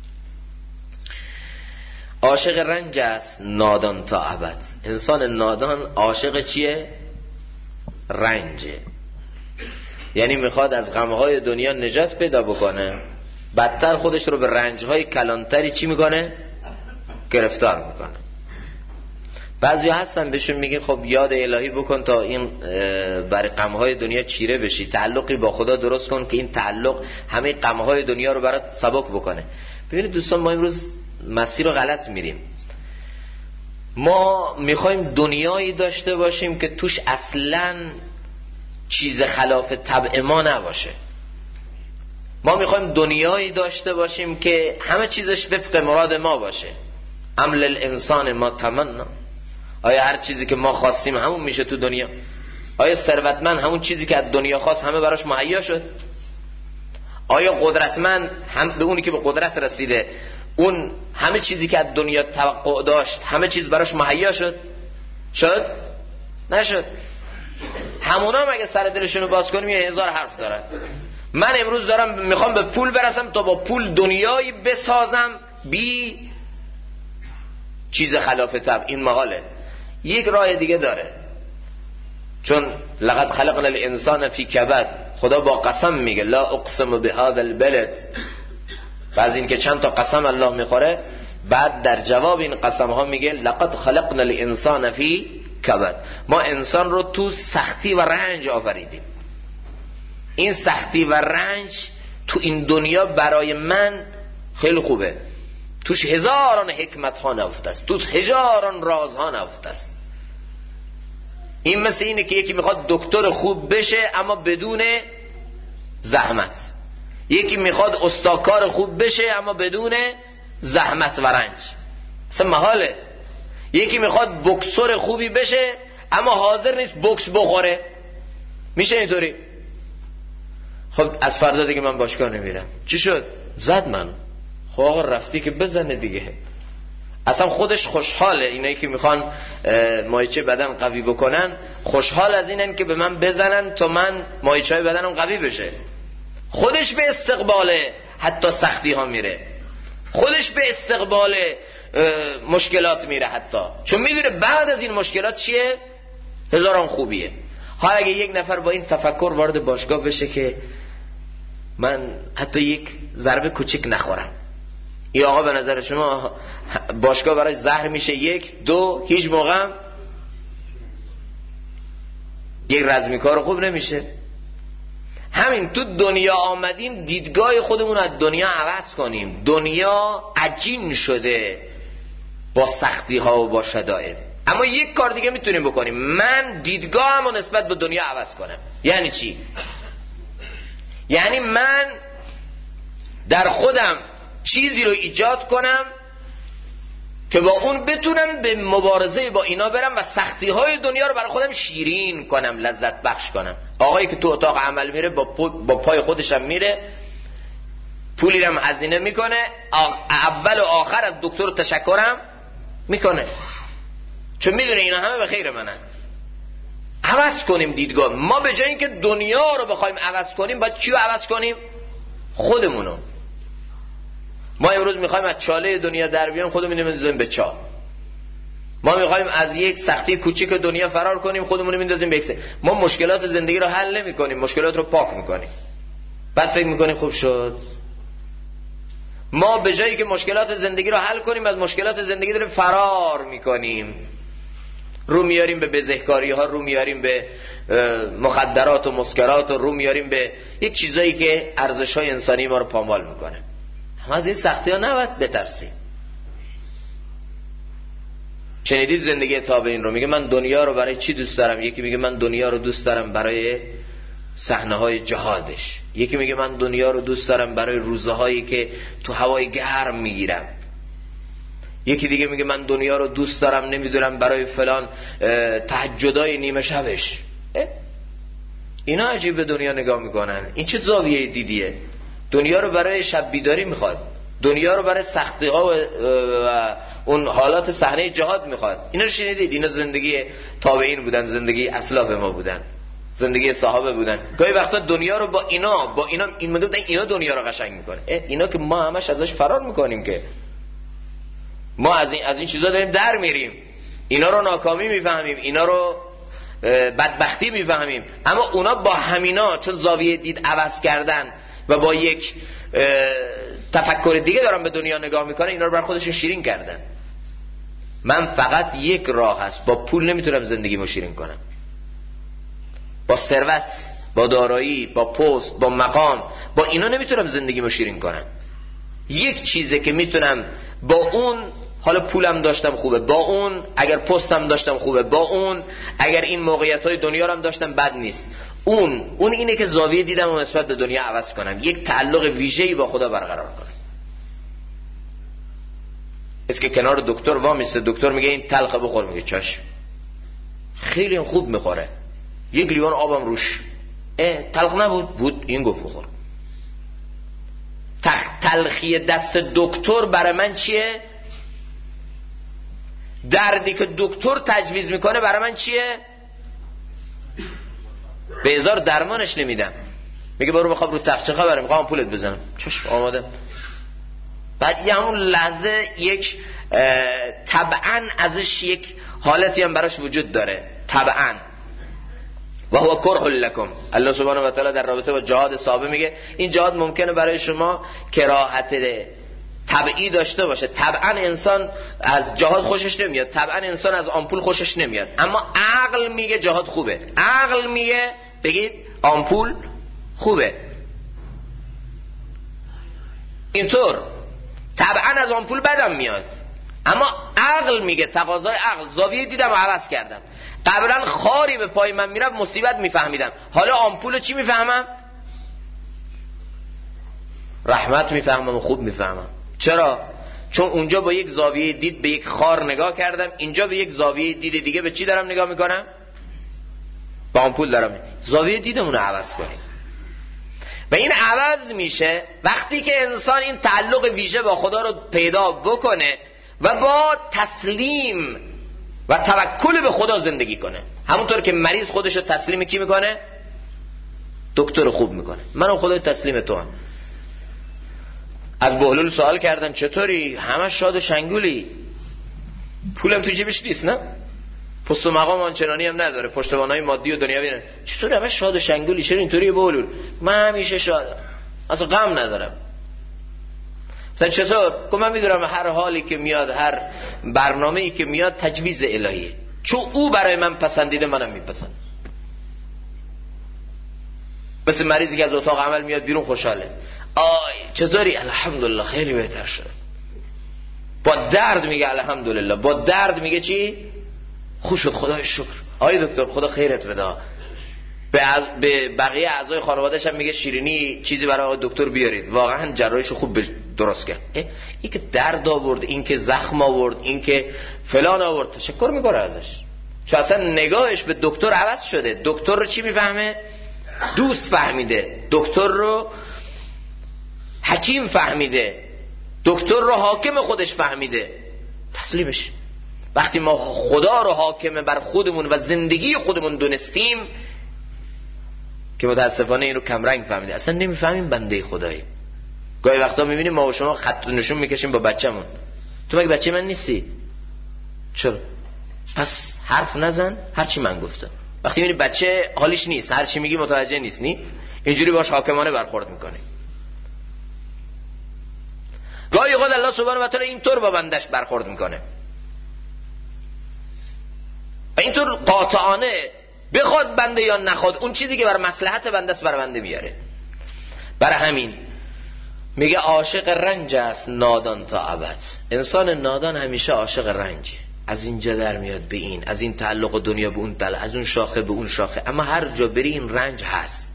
عاشق رنج است نادان تا ابد. انسان نادان عاشق چیه؟ رنجه. یعنی میخواد از غمهای دنیا نجات پیدا بکنه، بدتر خودش رو به رنجهای کلانتری چی میکنه؟ گرفتار میکنه. بعضی هستن بهشون میگه خب یاد الهی بکن تا این برای غمهای دنیا چیره بشی، تعلقی با خدا درست کن که این تعلق همه غمهای دنیا رو برات سبک بکنه. ببینید دوستان، ما امروز مسیر رو غلط میریم. ما میخوایم دنیایی داشته باشیم که توش اصلاً چیز خلاف طبع ما نباشه. ما میخوایم دنیایی داشته باشیم که همه چیزش وفق مراد ما باشه. عمل الانسان ما تمنا. آیا هر چیزی که ما خواستیم همون میشه تو دنیا؟ آیا ثروتمند همون چیزی که از دنیا خواست همه براش مهیا شد؟ آیا قدرتمند هم به اونی که به قدرت رسیده اون همه چیزی که از دنیا توقع داشت همه چیز براش مهیا شد؟ نشد. همونا هم اگه سر دلشونو باز کنیم یه هزار حرف دارن. من امروز میخوام به پول برسم تا با پول دنیایی بسازم بی چیز خلاف طبع. این محاله. یک راه دیگه داره، چون لقد خلقنا الانسان فی کبد. خدا با قسم میگه لا اقسم بهذا البلد. بعض این که چند تا قسم الله میخوره، بعد در جواب این قسم ها میگه لقد خلقنا الانسان فی کبد. ما انسان رو تو سختی و رنج آفریدیم. این سختی و رنج تو این دنیا برای من خیلی خوبه. توش هزاران حکمت ها نهفته است، توش هزاران راز ها نهفته است. این مثل اینه که یکی میخواد دکتر خوب بشه اما بدون زحمت، یکی میخواد استاکار خوب بشه اما بدون زحمت و رنج. اصلا محاله. یکی میخواد بوکسور خوبی بشه اما حاضر نیست بوکس بخوره. میشه اینطوری؟ خب از فردا دیگه من باشگاه نمیرم. چی شد؟ زد من. خب آقا رفتی که بزنه دیگه. اصلا خودش خوشحاله. اینایی که میخوان مایچه بدن قوی بکنن خوشحال از اینن که به من بزنن تا من مایچه بدنم قوی بشه. خودش به استقبال حتی سختی ها میره، خودش به استقبال مشکلات میره، حتی چون میدونه بعد از این مشکلات چیه؟ هزاران خوبیه. حالا اگه یک نفر با این تفکر وارد باشگاه بشه که من حتی یک ضربه کوچیک نخورم، این آقا به نظر شما باشگاه برای زهر میشه؟ یک دو هیچ موقع یک رزمی کار خوب نمیشه. همین تو دنیا آمدیم دیدگاه خودمون از دنیا عوض کنیم. دنیا عجین شده با سختی ها و با شدائد، اما یک کار دیگه میتونیم بکنیم. من دیدگاهمو نسبت به دنیا عوض کنم. یعنی چی؟ یعنی من در خودم چیزی رو ایجاد کنم که با اون بتونم به مبارزه با اینا برم و سختی های دنیا رو برای خودم شیرین کنم، لذت بخش کنم. آقایی که تو اتاق عمل میره با پای خودشم میره، پولی رم هزینه میکنه، اول و آخر از دکتر تشکرم میکنه، چون میدونه اینا همه به خیر منن. عوض کنیم دیدگاه. ما به جای اینکه دنیا رو بخوایم عوض کنیم باید چی رو عوض کنیم؟ خودمونو. ما امروز میخوایم از چاله دنیا در بیایم، خودمون میندازیم به چاه. ما میخوایم از یک سختی کوچیک دنیا فرار کنیم، خودمون میندازیم به یک. ما مشکلات زندگی رو حل نمی‌کنیم، مشکلات رو پاک می‌کنیم. بعد فکر می‌کنیم خوب شد. ما به جایی که مشکلات زندگی رو حل کنیم از مشکلات زندگی داریم فرار می‌کنیم. رو میاریم به بزهکاری‌ها، رو میاریم به مخدرات و مسکرات، و رو میاریم به یک چیزایی که ارزش‌های انسانی ما رو پامال می‌کنه. ما از این سختی‌ها نباید بترسیم. شنیدید زندگی تابعین رو؟ میگه من دنیا رو برای چی دوست دارم؟ یکی میگه من دنیا رو دوست دارم برای صحنه‌های جهادش، یکی میگه من دنیا رو دوست دارم برای روزهایی که تو هوای گرم میگیرم، یکی دیگه میگه من دنیا رو دوست دارم نمیدونم برای فلان تهجدای نیمه شبش. اینا عجیب به دنیا نگاه میکنن. این چه زاویه دیدیه؟ دنیا رو برای شب بیداری میخواد، دنیا رو برای سختی ها و اون حالات صحنه جهاد میخواد. اینا رو شنیدید؟ اینا زندگی تابعین بودن، زندگی اسلاف ما بودن، زندگی صحابه بودن. گاهی وقتا دنیا رو با اینا این میگن اینا دنیا رو قشنگ میکنه. اینا که ما همش ازش فرار میکنیم، که ما از این چیزا داریم در میریم، اینا رو ناکامی میفهمیم، اینا رو بدبختی میفهمیم. اما اونا با همینا چون زاویه دید عوض کردن و با یک تفکر دیگه دارن به دنیا نگاه میکنن، اینا رو بر خودشون شیرین کردن. من فقط یک راه هست، با پول نمیتونم زندگیمو شیرین کنم، با ثروت، با دارایی، با پست، با مقام، با اینا نمیتونم زندگیمو شیرین کنم. یک چیزه که میتونم با اون، حالا پولم داشتم خوبه، با اون اگر پستم داشتم خوبه، با اون اگر این موقعیت‌های دنیا رو هم داشتم بد نیست، اون اینه که زاویه دیدم و نسبت به دنیا عوض کنم، یک تعلق ویژه‌ای با خدا برقرار کنم. است که کنار دکتر وامیسته، دکتر میگه این تلخه بخور، میگه چشم، خیلی خوب میخوره، یک لیوان آبم روش، تلخ بود این گفت بخور. تلخی دست دکتر برای من چیه؟ دردی که دکتر تجویز میکنه برای من چیه؟ به هزار درمانش نمیدم. میگه برو بخواب رو تخت، چه خبره؟ میخوام پولت بزنم، چشم آماده. بعد یه همون لحظه یک طبعا ازش یک حالتی هم براش وجود داره، طبعا و هو کرح لکم. الله سبحانه و تعالی در رابطه با جهاد صحابه میگه این جهاد ممکنه برای شما کراهت طبعی داشته باشه. طبعا انسان از جهاد خوشش نمیاد، طبعا انسان از آمپول خوشش نمیاد، اما عقل میگه جهاد خوبه، عقل میگه بگید آمپول خوبه. اینطور طبعا از آمپول بدم میاد، اما عقل میگه، تقاضای عقل، زاویه دیدم و عوض کردم. قبلا خاری به پای من میرفت مصیبت میفهمیدم، حالا آمپول چی میفهمم؟ رحمت میفهمم و خوب میفهمم. چرا؟ چون اونجا با یک زاویه دید به یک خار نگاه کردم، اینجا به یک زاویه دید دیگه به چی دارم نگاه میکنم؟ با آمپول دارم. زاویه دیدمون رو عوض کنیم و این عوض میشه وقتی که انسان این تعلق ویژه با خدا رو پیدا بکنه و با تسلیم و توکل به خدا زندگی کنه. همونطور که مریض خودش رو تسلیم کی میکنه؟ دکتر خوب میکنه. منم خدای تسلیم تو هم. از بهلول سوال کردن چطوری؟ همه شاد و شنگولی، پولم تو جیبش نیست، نه پست و مقام آنچنانی هم نداره، پشتوانای مادی و دنیوی نه. چطوری همه شاد و شنگولی؟ چرا اینطوری بهلول؟ من همیشه شادم، اصلا غم ندارم. مثلا چطور؟ که من میدونم هر حالی که میاد، هر برنامه‌ای که میاد تجویز الهیه، چون او برای من پسندیده منم میپسند. مثل مریضی که از اتاق عمل میاد بیرون خوشحاله، آی چطوری؟ الحمدلله خیلی بهتر شد. با درد میگه الحمدلله، با درد میگه چی؟ خوش شد خدای شکر. آی دکتر خدا خیرت بده. به بقیه اعضای خانواده‌اش هم میگه شیرینی چیزی برای دکتر بیارید، واقعا جراحیشو خوب درست کرد. این که درد آورد، این که زخم آورد، این که فلان آورد، تشکر میکنه ازش، چون اصلا نگاهش به دکتر عوض شده. دکتر رو چی میفهمه؟ دوست فهمیده، دکتر رو حکیم فهمیده، دکتر رو حاکم خودش فهمیده، تسلیمش. وقتی ما خدا رو حاکم بر خودمون و زندگی خودمون دونستیم که متاسفانه این رو کمرنگ فهمیده، اصلا نمیفهمیم بنده خدایی. گاهی وقتا میبینیم ما و شما خط نشون میکشیم با بچه‌مون، تو مگه بچه من نیستی؟ چرا؟ پس حرف نزن هرچی من گفتم. وقتی میبینی بچه حالیش نیست، هرچی میگی متوجه نیست، اینجوری باش حاکمانه برخورد میکنه. گاهی اوقات الله سبحانه و تعالی اینطور با بندش برخورد میکنه و اینطور قاطعانه، بخواد بنده یا نخواد، اون چیزی که بر مصلحت بنده است بر بنده میاره. برای همین میگه عاشق رنج است نادان تا ابد. انسان نادان همیشه عاشق رنجه، از اینجا در میاد به این، از این تعلق دنیا به اون تعلق، از اون شاخه به اون شاخه، اما هر جا بری این رنج هست.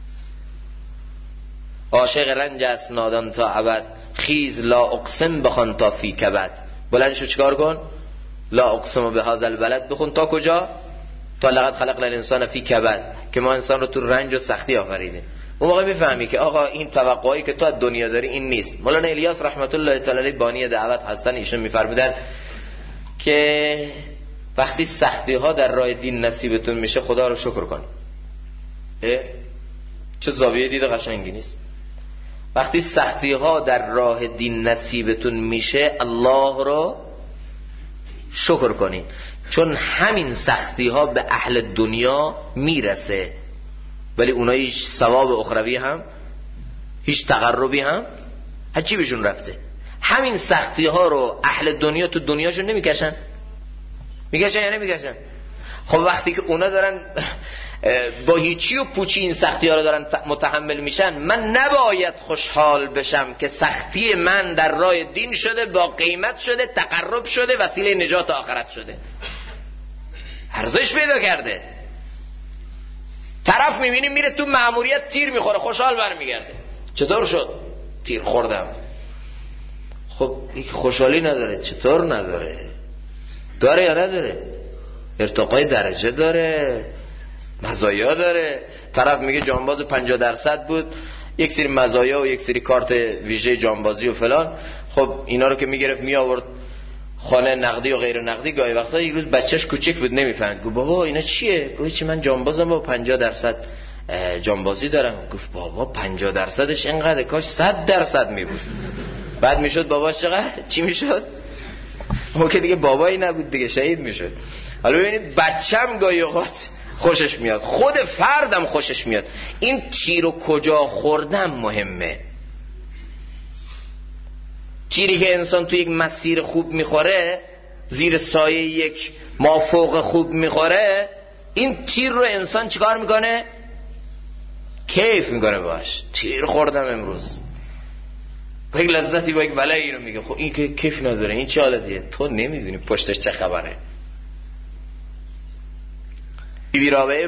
عاشق رنج است نادان تا ابد، خیز لا اقسم بخوان تا فی کبد. بلند شو چیکار کن؟ لا اقسم به هذا البلد بخون تا کجا؟ تا لقد خلقنا الانسان فی کبد، که ما انسان رو تو رنج و سختی آفریدیم. اون موقع میفهمی که آقا این توقعی که تو از دنیا داری این نیست. مولانا الیاس رحمت الله تعالی علیه بانی دعوت هستن، ایشون میفرمودن که وقتی سختی ها در راه دین نصیبتون میشه خدا رو شکر کن. چه زاویه دید قشنگی نیست؟ وقتی سختی ها در راه دین نصیبتون میشه الله رو شکر کنید، چون همین سختی ها به اهل دنیا میرسه ولی اونها هیچ ثواب اخروی هم، هیچ تقربی هم هیچی بهشون رفته. همین سختی ها رو اهل دنیا تو دنیاشون نمیکشن؟ میکشن یا نمیکشن؟ خب وقتی که اونا دارن با هیچی و پوچی این سختی ها رو دارن متحمل میشن، من نباید خوشحال بشم که سختی من در راه دین شده، با قیمت شده، تقرب شده، وسیله نجات آخرت شده، ارزش پیدا کرده. طرف طرف میبینی میره تو مأموریت تیر میخوره، خوشحال برمیگرده. چطور شد؟ تیر خوردم. خب این خوشحالی نداره. چطور نداره؟ داره یا نداره؟ ارتقای درجه داره، مزایا داره. طرف میگه جانباز 50% بود، یک سری مزایا و یک سری کارت ویژه جانبازی و فلان. خب اینا رو که میگرفت می آورد خانه، نقدی و غیر نقدی. گاهی وقتا یک روز بچهش کوچیک بود نمیفهمید، گفت بابا اینا چیه؟ گفت چی؟ من جانبازم با 50% جانبازی دارم. گفت بابا 50%ش اینقدر، کاش 100% می بود. بعد میشد باباش چقدر؟ چی میشد؟ اون که دیگه بابایی نبود دیگه، شهید میشد. حالا ببینید بچه‌م گاهی اوقات خوشش میاد، خود فردم خوشش میاد. این تیر رو کجا خوردم مهمه. تیری که انسان تو یک مسیر خوب میخوره، زیر سایه یک مافوق خوب میخوره، این تیر رو انسان چیکار میکنه؟ کیف میکنه باش. تیر خوردم امروز، با یک لذتی، با یک ولعی رو میگه. خب این که کیف نداره، این چه حالتیه؟ تو نمیدونی پشتش چه خبره. بیبی رابعه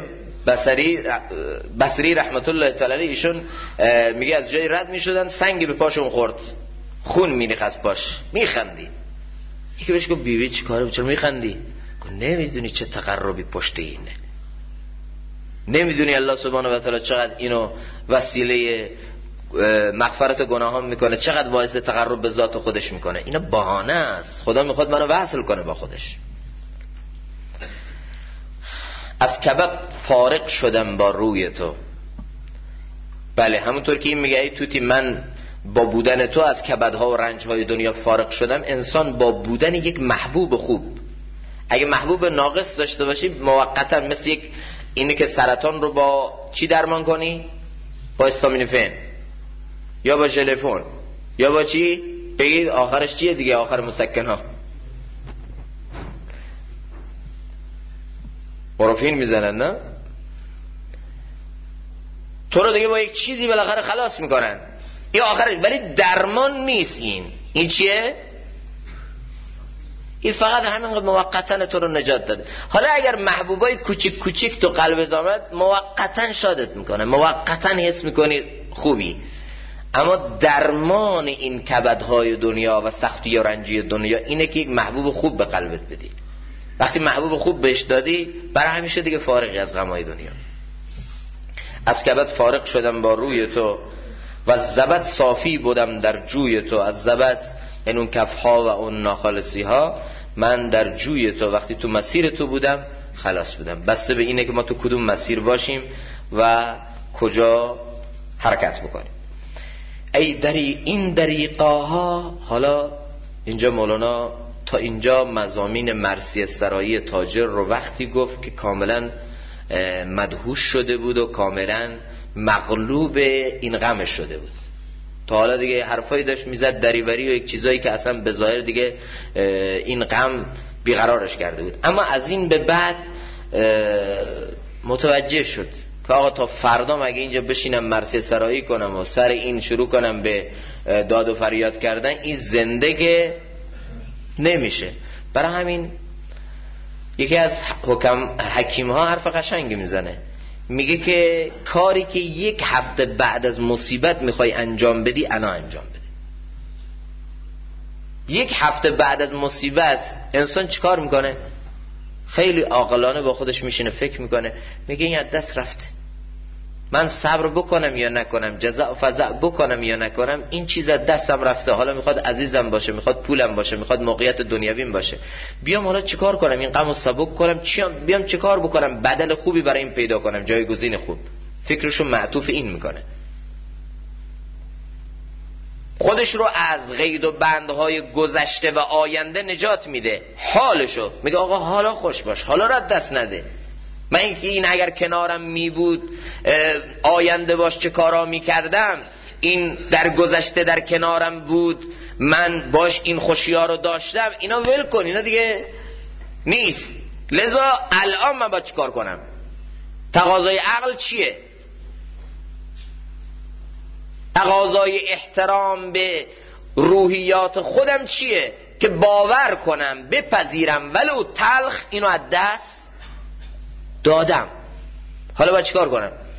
بصری رحمت الله تعالی علیه ایشون میگه از جای رد میشدن، سنگی به پاشون خورد، خون میریخت از پاش، میخندید. یکی بهش گفت بیبی چی کاره؟ چرا میخندی؟ گفت نمیدونی چه تقربی پشت اینه، نمیدونی الله سبحانه و تعالی چقدر اینو وسیله مغفرت گناهان میکنه، چقدر باعث تقرب به ذات خودش میکنه. اینا بهانه است، خدا میخواد منو وصل کنه با خودش. از کبد فارغ شدم با روی تو. بله همونطور که این میگه ای توتی من با بودن تو از کبدها و رنجهای دنیا فارغ شدم. انسان با بودن یک محبوب خوب، اگه محبوب ناقص داشته باشی موقتا، مثل یک اینه که سرطان رو با چی درمان کنی؟ با استامینوفن یا با ژلفون یا با چی؟ بگید آخرش چیه دیگه؟ آخر مسکن ها مورفین میزنن، نه؟ تو رو دیگه با یک چیزی بالاخره خلاص میکنن، این آخرش. ولی درمان نیست. این چیه؟ این فقط همینقدر موقتا تو رو نجات داده. حالا اگر محبوبای کوچیک کوچیک تو قلبت آمد، موقتا شادت میکنه، موقتا حس میکنی خوبی. اما درمان این کبدهای دنیا و سختی و رنجی دنیا اینه که یک محبوب خوب به قلبت بدی. وقتی محبوب خوب بهش دادی، برای همیشه دیگه فارغی از غمای دنیا. از کبد فارغ شدم با روی تو و زبد صافی بودم در جوی تو. از زبد این اون کفها و اون ناخالصی ها، من در جوی تو وقتی تو مسیر تو بودم خلاص بودم. بسته به اینه که ما تو کدوم مسیر باشیم و کجا حرکت بکنیم. ای این دریقاها. حالا اینجا مولانا تا اینجا مضامین مرثیه سرایی تاجر رو وقتی گفت که کاملا مدهوش شده بود و کاملا مغلوب این غمش شده بود. تا حالا دیگه حرفایی داشت میزد دریوری و یک چیزایی که اصلا به ظاهر دیگه این غم بیقرارش کرده بود. اما از این به بعد متوجه شد که آقا تا فردا مگه اینجا بشینم مرثیه سرایی کنم و سر این شروع کنم به داد و فریاد کردن، این زندگی نمیشه. برای همین یکی از حکیم ها حرف قشنگی میزنه، میگه که کاری که یک هفته بعد از مصیبت میخوای انجام بدی، انا انجام بده. یک هفته بعد از مصیبت انسان چیکار میکنه؟ خیلی عاقلانه با خودش میشینه فکر میکنه، میگه این از دست رفته، من صبر بکنم یا نکنم، جزع و فزع بکنم یا نکنم، این چیز از دستم رفته. حالا میخواد عزیزم باشه، میخواد پولم باشه، میخواد موقعیت دنیویم باشه، بیام حالا چیکار کنم؟ این غمو سبک کنم؟ بیام چیکار بکنم بدل خوبی برای این پیدا کنم، جایگزین خوب. فکرشو معطوف این میکنه، خودش رو از قید و بندهای گذشته و آینده نجات میده، حالشو میگه آقا حالا خوش باش، حالا را دست نده. من این اگر کنارم می بود آینده باش چه کارا می کردم، این در گذشته در کنارم بود من باش این خوشی‌ها رو داشتم، اینا ول کن، اینا دیگه نیست. لذا الان من باید چه کار کنم؟ تقاضای عقل چیه؟ تقاضای احترام به روحیات خودم چیه؟ که باور کنم بپذیرم ولو تلخ اینو از دست دادم. حالا باید چیکار کنم؟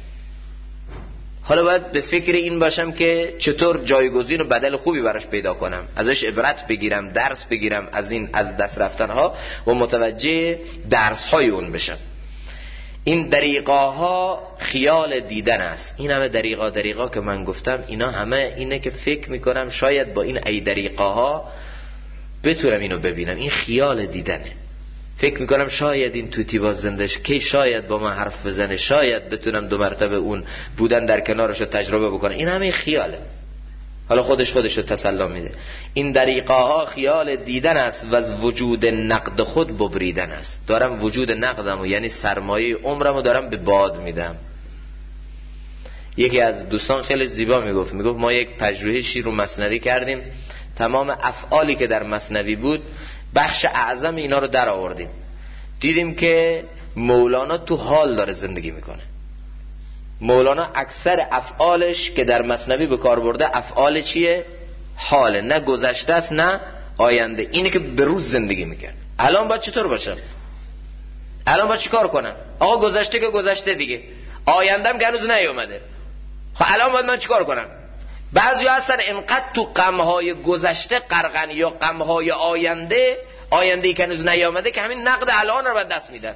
حالا باید به فکر این باشم که چطور جایگزین و بدل خوبی براش پیدا کنم، ازش عبرت بگیرم، درس بگیرم از این از دست رفتنها و متوجه درس‌های اون بشم. این دریغاها خیال دیدن است. این همه دریغا که من گفتم اینا همه اینه که فکر میکنم شاید با این ای دریغاها بتونم اینو ببینم. این خیال دیدنه. فکر میکنم شاید این توتی باز زندش که شاید با من حرف بزنه، شاید بتونم 2 مرتبه اون بودن در کنارش رو تجربه بکنم. این همه خیاله. حالا خودش رو تسلیم میده. این دریغاها خیال دیدن است و از وجود نقد خود ببریدن است. دارم وجود نقدم و یعنی سرمایه عمرم رو دارم به باد میدم. یکی از دوستان خیلی زیبا میگفت ما یک پژوهشی رو مثنوی کردیم، تمام افعالی که در مثنوی بود بخش اعظم اینا رو در آوردیم، دیدیم که مولانا تو حال داره زندگی میکنه. مولانا اکثر افعالش که در مثنوی به کار برده افعال چیه؟ حاله، نه گذشته است نه آینده. اینه که به روز زندگی میکنه. الان باید چطور باشم؟ الان باید چیکار کنم؟ آقا گذشته که گذشته دیگه، آیندهم که هنوز نیومده. خب الان باید من چیکار کنم؟ بعضی هستن انقدر تو غمهای گذشته غرقن یا غمهای آینده‌ای که هنوز نیامده که همین نقد الان رو به دست میدن.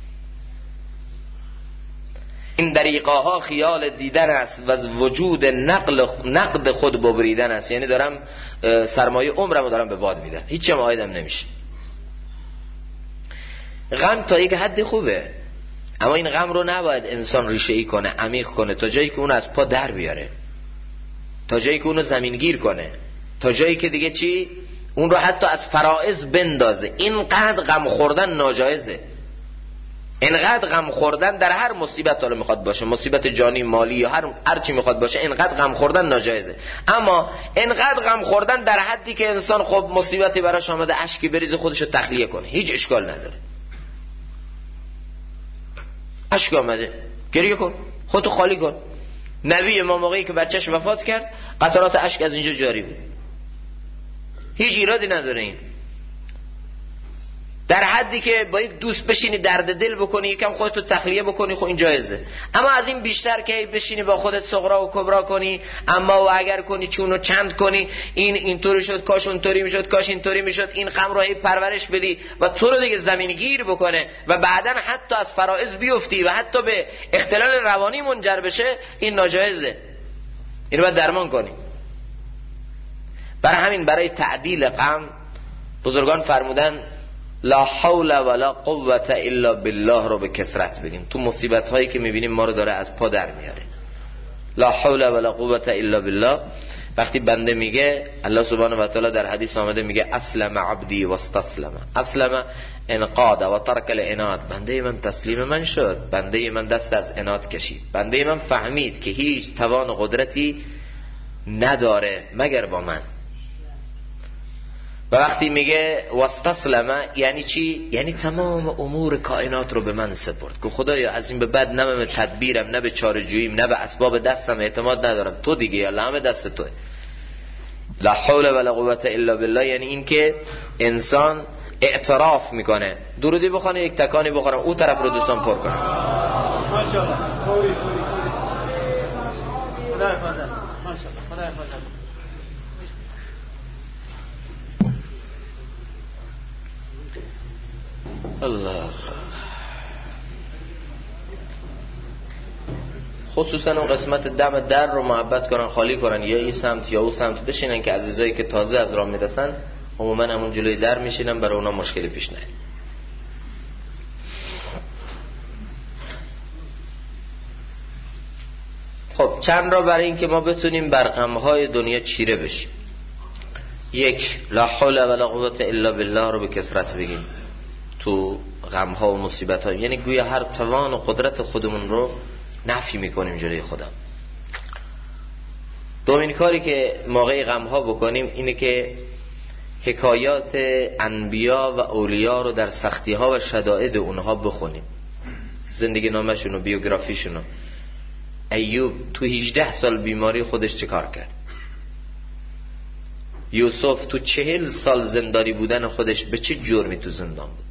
این دریغاها خیال دیدن است و از وجود نقد خود ببریدن است. یعنی دارم سرمایه عمرم رو دارم به باد میدم، هیچ چم آیدم نمیشه. غم تا یک حد خوبه، اما این غم رو نباید انسان ریشه ای کنه، عمیق کنه تا جایی که اون از پا در بیاره، تا جایی که اونو زمینگیر کنه، تا جایی که دیگه چی؟ اون رو حتی از فرائض بندازه. اینقدر غم خوردن ناجایزه. اینقدر غم خوردن در هر مصیبت حالا میخواد باشه، مصیبت جانی مالی یا هر چی میخواد باشه، اینقدر غم خوردن ناجایزه. اما اینقدر غم خوردن در حدی که انسان خب مصیبتی براش آمده اشکی بریزه خودشو تخلیه کنه، هیچ اشکال نداره. اشک آمده گریه کن، خودتو خالی کن. نبی ما موقعی که بچهش وفات کرد قطرات اشک از اینجا جاری بود، هیچ ایرادی نداره. این در حدی که با یک دوست بشینی درد دل بکنی، یکم خودتو تخلیه بکنی، خب این جایزه. اما از این بیشتر که بشینی با خودت صغرا و کبرا کنی، اما و اگر کنی، چون و چند کنی، این اینطوری شد، کاش اونطوری میشد، کاش اینطوری میشد، این غم رو پرورش بدی و تو رو دیگه زمین گیر بکنه و بعدن حتی از فرائض بیفتی و حتی به اختلال روانی منجر بشه، این ناجایزه. اینو باید درمان کنی. برای همین برای تعدیل غم بزرگان فرمودن لا حول ولا قوة الا بالله رو به کثرت بگیم. تو مصیبت هایی که میبینیم ما رو داره از پا در میاره. لا حول ولا قوة الا بالله. وقتی بنده میگه، الله سبحانه و تعالی در حدیث آمده میگه اسلم عبدی و استسلم. اسلم انقاد و ترک العناد. بنده من تسلیم من شد، بنده من دست از عناد کشید، بنده من فهمید که هیچ توان و قدرتی نداره مگر با من. و وقتی میگه واستسلم یعنی چی؟ یعنی تمام امور کائنات رو به من سپرد که خدایا از این به بعد نه به تدبیرم، نه به چاره‌جوییم، نه به اسباب دستم اعتماد ندارم، تو دیگه یا همه دست توه. لا حول ولا قوة الا بالله یعنی این که انسان اعتراف میکنه. درودی بخونه، یک تکانی بخورم، اون طرف رو دوستان پر کنم. ماشاءالله خدا حافظ. ماشاءالله خدا حافظ. الله. خصوصا اون قسمت دم در رو محبت کنن، خالی کنن، یا این سمت یا اون سمت بشینن که عزیزایی که تازه از راه میرسن عموما همون جلوی در میشینن، برای اونا مشکلی پیش نیاد. خب چند را برای این که ما بتونیم بر غمهای دنیا چیره بشیم. یک، لا حول ولا قوة الا بالله رو به کثرت بگیم تو غمها و مصیبت ها، یعنی گویا هر توان و قدرت خودمون رو نفی میکنیم جلوی خدا. دومین کاری که موقع غمها بکنیم اینه که حکایات انبیا و اولیا رو در سختی ها و شدائد اونها بخونیم، زندگی نامشون و بیوگرافیشون. ایوب تو 18 سال بیماری خودش چه کار کرد؟ یوسف تو 40 سال زندانی بودن خودش به چه جرمی تو زندان بود؟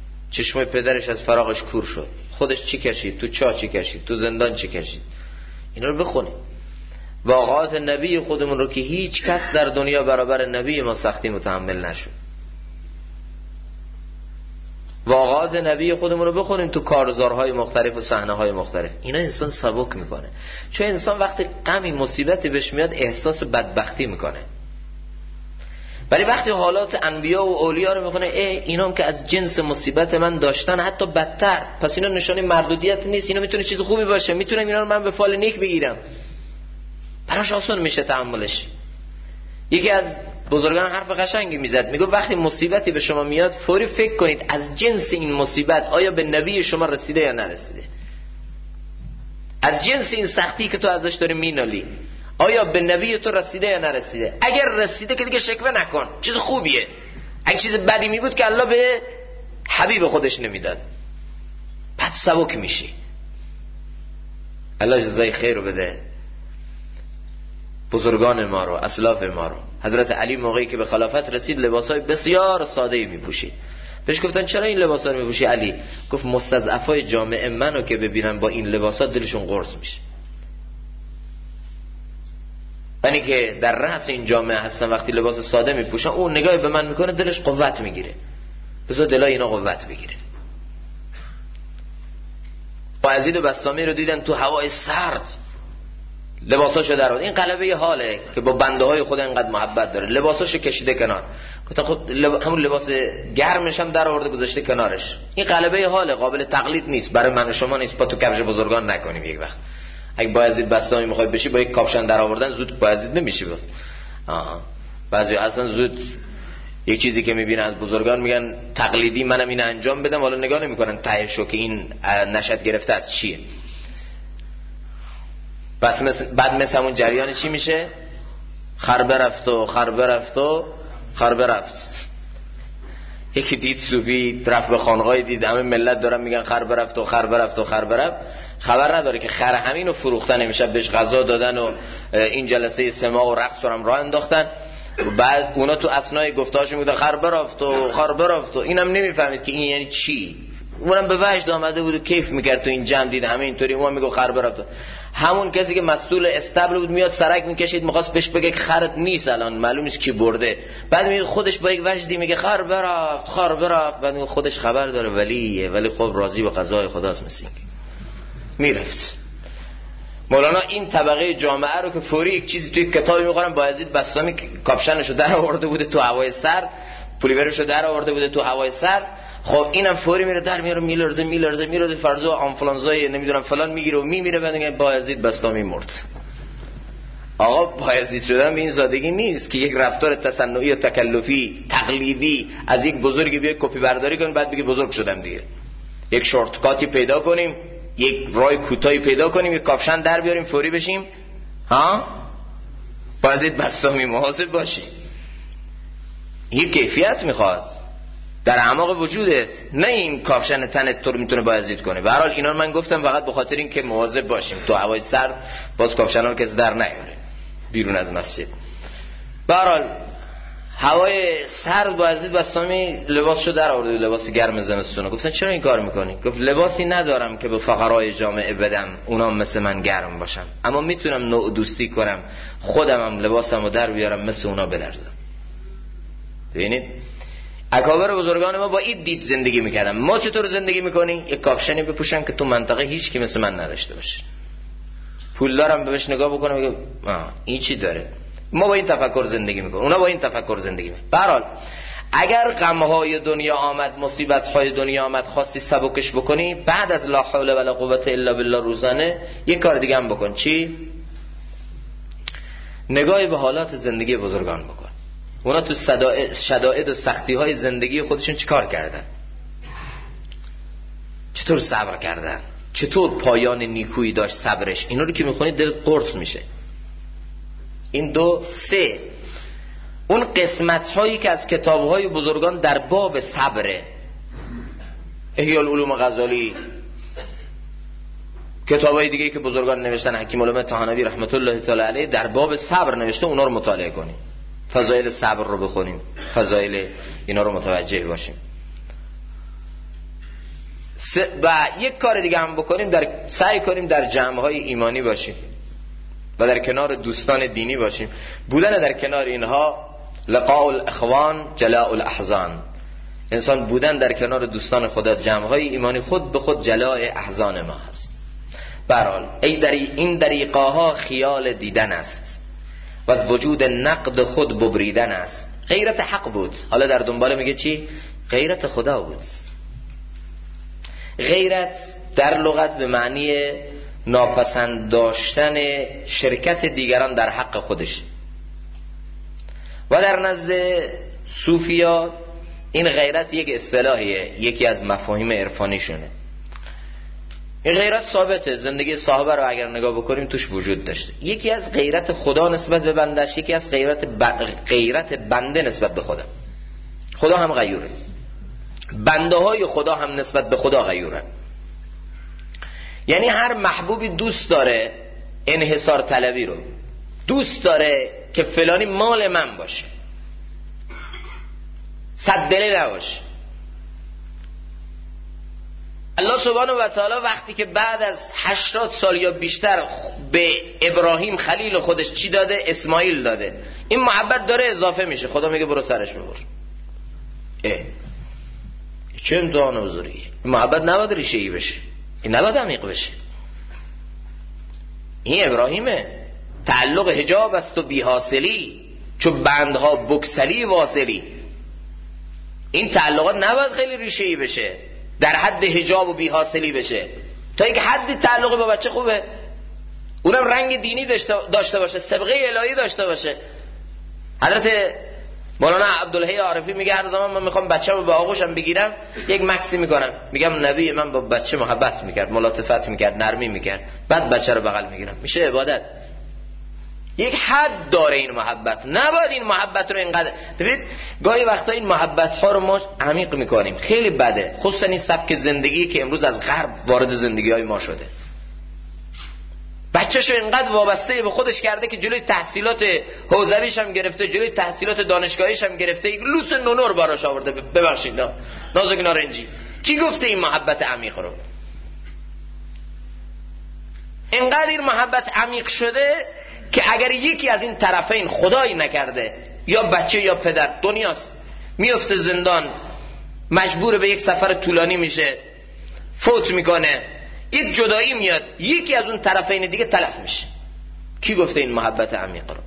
چشم پدرش از فراقش کور شد، خودش چی کشید؟ تو چاه چی کشید؟ تو زندان چی کشید؟ اینا رو بخونیم. واقعات نبی خودمون رو که هیچ کس در دنیا برابر نبی ما سختی متحمل نشد. واقعات نبی خودمون رو بخونیم تو کارزارهای مختلف و صحنه‌های مختلف. اینا انسان سبک میکنه. چون انسان وقتی غمی مصیبتی بهش میاد احساس بدبختی میکنه. ولی وقتی حالات انبیا و اولیا رو میخونه، اینا هم که از جنس مصیبت من داشتن حتی بدتر، پس اینا نشانه مردودیت نیست، اینا میتونه چیز خوبی باشه، میتونم اینا رو من به فال نیک بگیرم. براش آسان میشه تحملش. یکی از بزرگان حرف قشنگی میزد، میگه وقتی مصیبتی به شما میاد فوری فکر کنید از جنس این مصیبت آیا به نبی شما رسیده یا نرسیده. از جنس این سختی که تو ازش داری مینالی آیا به نبی تو رسیده یا نرسیده. اگر رسیده که دیگه شکوه نکن، چیز خوبیه. اگه چیز بدی می بود که الله به حبیب خودش نمیداد، بعد سبک میشی. الله جزای خیر رو بده بزرگان ما رو، اسلاف ما رو. حضرت علی موقعی که به خلافت رسید لباسای بسیار ساده‌ای میپوشید. بهش گفتن چرا این لباسا رو میپوشی علی؟ گفت مستضعفای جامعه منو که ببینن با این لباسا دلشون قرص میشه. منی که در رأس این جامعه هستم وقتی لباس ساده میپوشم، اون نگاه به من میکنه دلش قوت میگیره. بذار دلای اینا قوت بگیره. بایزید بسطامی رو دیدن تو هوای سرد لباساشو در آورد. این قلبه حاله که با بنده های خود اینقدر محبت داره، لباساشو کشیده کنار. گفتن خب همون لباس گرمش هم در آورده گذاشته کنارش. این قلبه حاله، قابل تقلید نیست، برای من و شما نیست. پا تو کفش بزرگان نکنیم. یک وقت اگه بایزید بسطامی میخوای بشی با یک کاپشن در آوردن زود بایزید نمیشی. بس بعضی اصلا زود یک چیزی که میبینن از بزرگان میگن تقلیدی، منم اینو انجام بدم، حالا نگاه نمیکنن تهشو که این نشأت گرفته از چیه. بس بعد مثل همون جریان چی میشه؟ خربه رفت و خربه رفت و خربه رفت. یکی دید صوفی رفت به خانقای، دید همه ملت دارن میگن خربه رفت و خربه رفت و خربه رفت، خبر نداره که خر همین رو فروختن، امشب بهش غذا دادن و این جلسه سماع و رقص رو هم راه انداختن. بعد اونا تو اثنای گفتهاشون میگن خربه رفت و خربه رفت و اینم نمیفهمید که این یعنی چی. اونم به وجد آمده بود و کیف میکرد تو این جمع، دید همه اینطوری، اون میگه خربه رفت. همون کسی که مسئول استبل بود میاد سرک میکشید، میخواست بهش بگه خرت نیست الان، معلوم نیست کی برده. بعد میگه خودش با یک وجدی میگه خربه رفت خربه رفت. بعد میگه خودش خبر داره ولیه، ولی خب راضی به قضای خداست مثل میرفت. مولانا این طبقه جامعه رو که فوری یک چیزی توی کتابی می‌خونن، بایزید بسطامی کاپشنشو در آورده بوده تو هوای سر، پلیورشو در آورده بوده تو هوای سر، خب اینم فوری میره در میاره، میلرزه فرض آنفولانزای نمیدونم فلان میگیره و میمیره. بعد میگه بایزید بسطامی مرد. آقا بایزید شدن به این سادگی نیست که یک رفتار تصنعی و تکلفی تقلیدی از یک بزرگی بیای کپی برداری کنیم بعد بگی بزرگ شدم دیگه. یک شورتکاتی پیدا کنیم، یک راه کوتاهی پیدا کنیم، یک کاپشن در بیاریم فوری بشیم. بایزید بسطامی محاسب باشیم. این کیفیت میخواد در اعماق وجودت، نه این کاپشن تنت تو رو میتونه بایزید کنه. به هر حال اینا رو من گفتم فقط به خاطر این که مواظب باشیم تو هوای سرد باز کاپشن رو کسی در نیاره بیرون از مسجد. به هر حال هوای سرد بایزید بسطامی لباسشو در آورده، لباس گرم زمستونه. گفتن چرا این کار میکنی؟ گفت لباسی ندارم که به فقرای جامعه بدم اونا مثل من گرم باشن، اما میتونم نوع دوستی کنم، خودمم لباسمو در بیارم مثل اونا بلرزم. ببینید اکابر بزرگان ما با این دید زندگی میکردن. ما چطور زندگی میکنیم؟ یک کاپشنی بپوشن که تو منطقه هیچ کی مثل من نداشته باشه. پول دارم بهش نگاه بکنم بگم این چی داره. ما با این تفکر زندگی میکنیم، اونا با این تفکر زندگی میکنن. به هر حال اگر غمهای دنیا آمد، مصیبت‌های دنیا آمد، خواستی سبکش بکنی، بعد از لا حول ولا قوة الا بالله روزانه یک کار دیگه هم بکن. چی؟ نگاهی به حالات زندگی بزرگان بکن. اونا تو شدائد و سختی‌های زندگی خودشون چیکار کردن؟ چطور صبر کردن؟ چطور پایان نیکویی داشت صبرش؟ اینا رو که میخونید دل قرص میشه. این دو. سه، اون قسمت هایی که از کتاب های بزرگان در باب صبره، احیاء العلوم غزالی، کتاب های دیگه که بزرگان نوشتن، حکیم علامه طحاوی رحمت الله تعالی علیه در باب صبر نوشته، اونا رو مطالعه کنیم، فضایل صبر رو بخونیم، فضایل اینا رو متوجه باشیم. و یک کار دیگه هم بکنیم، سعی کنیم در جمع های ایمانی باشیم. و در کنار دوستان دینی باشیم. بودن در کنار اینها لقاء الاخوان جلاء الاحزان. انسان بودن در کنار دوستان خدا، جمع‌های ایمانی، خود به خود جلاء احزان ما هست. به هر حال این دریقاها خیال دیدن است و از وجود نقد خود ببریدن است. غیرت حق بود، حالا در دنبال میگه چی؟ غیرت خدا بود. غیرت در لغت به معنی ناپسند داشتن شرکت دیگران در حق خودش و در نزد صوفیا این غیرت یک اصطلاحیه، یکی از مفاهیم عرفانیشونه. این غیرت ثابته، زندگی صحابه رو اگر نگاه بکنیم توش وجود داشته. یکی از غیرت خدا نسبت به بندش، یکی از غیرت بنده نسبت به خدا. خدا هم غیوره، بنده های خدا هم نسبت به خدا غیوره. یعنی هر محبوبی دوست داره انحصار طلبی رو، دوست داره که فلانی مال من باشه، صد دلی نباشه. الله سبحانه و تعالی وقتی که بعد از 80 سال یا بیشتر به ابراهیم خلیل خودش چی داده؟ اسماعیل داده. این محبت داره اضافه میشه، خدا میگه برو سرش ببر. چه امتحان بزرگیه. این محبت نباید ریشه‌ای بشه، این نباید عمیق بشه. این ابراهیمه، تعلق حجاب است و بی حاصلی، چو بندها بکسلی واصلی. این تعلقات نباید خیلی ریشه‌ای بشه، در حد حجاب و بی حاصلی بشه، تا یک حد تعلق با بچه خوبه، اونم رنگ دینی داشته باشه، سابقه الهی داشته باشه. حضرت مولانا عبدالحی عارفی میگه هر زمان من میخوام بچه‌مو به آغوشم بگیرم یک مکسی میکنم، میگم نبی من با بچه محبت میکرد، ملاطفت میکرد، نرمی میکرد، بعد بچه رو بغل میگیرم. میشه عبادت. یک حد داره این محبت، نباید این محبت رو اینقدر. ببینید گاهی وقتا این محبت ها رو ما عمیق میکنیم، خیلی بده، خصوصا این سبک زندگی که امروز از غرب وارد زندگی های ما شده. بچه‌شو اینقدر وابسته به خودش کرده که جلوی تحصیلات حوزویش هم گرفته، جلوی تحصیلات دانشگاهیش هم گرفته، یک لوس نونور براش آورده. ببخشید نازک نارنجی. کی گفته این محبت عمیق رو؟ اینقدر این محبت عمیق شده که اگر یکی از این طرفین خدایی نکرده، یا بچه یا پدر، دنیاست، میفته زندان، مجبور به یک سفر طولانی میشه، فوت میکنه، یک جدایی میاد، یکی از اون طرفین دیگه تلف میشه. کی گفته این محبت عمیق رو؟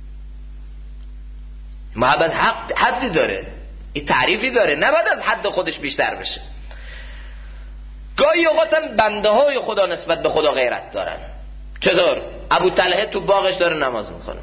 محبت حدی داره، این تعریفی داره، نباید از حد خودش بیشتر بشه. گاهی اوقات هم بنده های خدا نسبت به خدا غیرت دارن. چطور؟ ابو طلحه تو باغش داره نماز میخونه،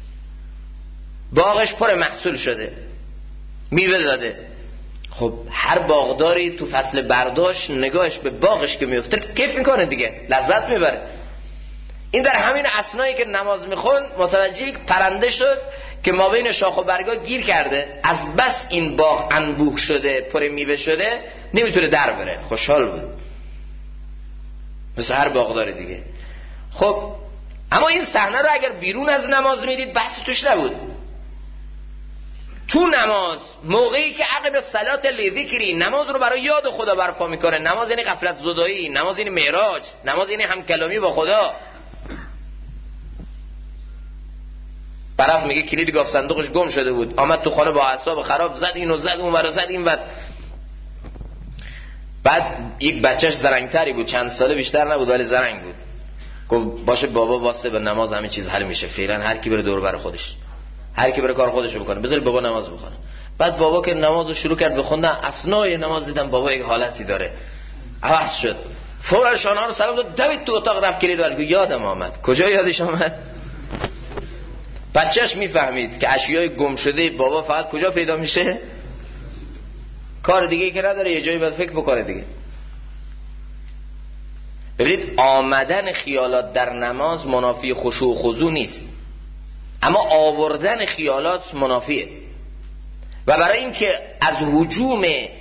باغش پر محصول شده، میوه داده. خب هر باغداری تو فصل برداشت نگاهش به باغش که میفته کیف میکنه دیگه، لذت میبره. این در همین اثنایی که نماز میخون متوجه یک پرنده شد که ما بین شاخ و برگا گیر کرده، از بس این باغ انبوه شده، پر میوه شده، نمیتونه در بره. خوشحال بود مثل هر باغدار دیگه. خب اما این صحنه رو اگر بیرون از نماز میدید بحث توش نبود. تو نماز موقعی که عقب صلات لذکری نماز رو برای یاد خدا برپا میکنه، نماز یعنی غفلت زدایی، نماز یعنی معراج، نماز یعنی همکلامی با خدا. طرف میگه کلید گاف صندوقش گم شده بود، آمد تو خانه با اعصاب خراب، زد اینو زد اون ور، زد این ور. بعد یک بچهش زرنگتری بود، چند ساله بیشتر نبود ولی زرنگ بود، گفت باشه بابا واسه به نماز همه چیز حل میشه، فعلا هر کی بره دور بر خودش، هر کی بره کار خودشو بکنه، بذار بابا نماز بخونه. بعد بابا که نمازو شروع کرد بخوندن، اثنای نماز دیدم بابا یک حالتی داره، عوض شد، فورا شانه‌ها رو سلام داد، دوید تو اتاق، رفت کلید ور، یادم آمد. کجا یادش آمد؟ بچهش میفهمید که اشیای گم شده بابا فقط کجا پیدا میشه، کار دیگه که نداره، یه جایی باید فکر بکنه دیگه. ببینید آمدن خیالات در نماز منافی خشوع و خضوع نیست، اما آوردن خیالات منافیه. و برای اینکه از هجوم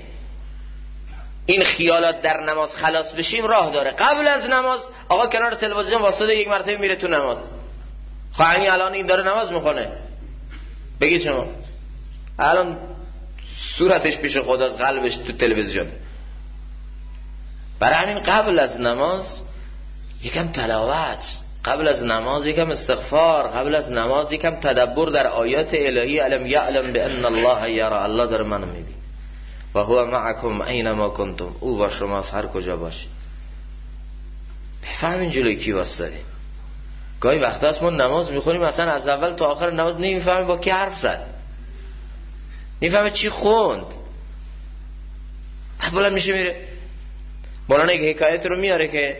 این خیالات در نماز خلاص بشیم راه داره. قبل از نماز آقا کنار تلویزیون واسطه یک مرتبه میره تو نماز، خواهی الان این داره نماز میخونه، بگید شما الان صورتش پیش خداست، قلبش تو تلویزیون. برای همین قبل از نماز یکم تلاوت، قبل از نماز یکم استغفار، قبل از نماز یکم تدبر در آیات الهی. علم یعلم بان الله یرا، الله داره منو میبینه. و هو معکم اینما کنتم، او با شماست هر کجا باشی. بفهمین جلوی کی واسطه. گاهی وقتا هست ما نماز میخونیم مثلا از اول تا آخر نماز نمیفهمیم با کی حرف زد، نمیفهمه چی خوند. بعد بلند میشه میره. مولانا یک حکایت رو میاره که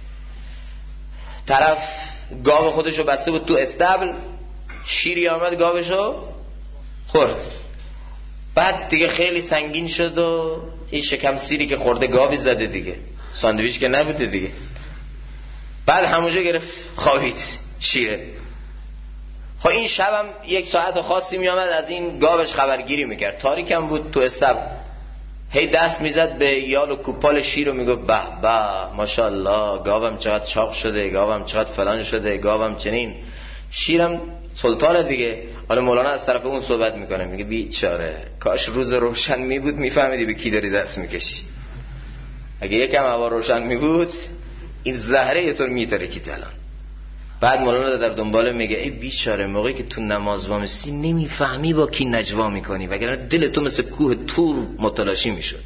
طرف گاو خودشو بسته بود تو استبل، شیری آمد گاوشو خورد. بعد دیگه خیلی سنگین شد و این شکم سیری که خورده گاوی زده دیگه، ساندویچ که نبوده دیگه. بعد همونجا گرفت خوابید شیره. خب این شبم یک ساعت خاصی میامد از این گاوش خبرگیری میکرد. تاریکم بود تو استبل، هی دست میزد به یال و کوپال شیر و میگفت به به ماشاءالله گاوم چقدر چاق شده، گاوم چقدر فلان شده، گاوم چنین. شیرم سلطان دیگه. حالا مولانا از طرف اون صحبت میکنه، میگه بیچاره کاش روز روشن میبود میفهمیدی به کی داری دست میکشی. اگه یکم هوا روشن میبود این زهره یه طور میترکید الان. بعد مولانا در دنباله میگه ای بیچاره موقعی که تو نماز وامسی نمیفهمی با کی نجوا میکنی، وگرنه دل تو مثل کوه تور متلاشی میشد.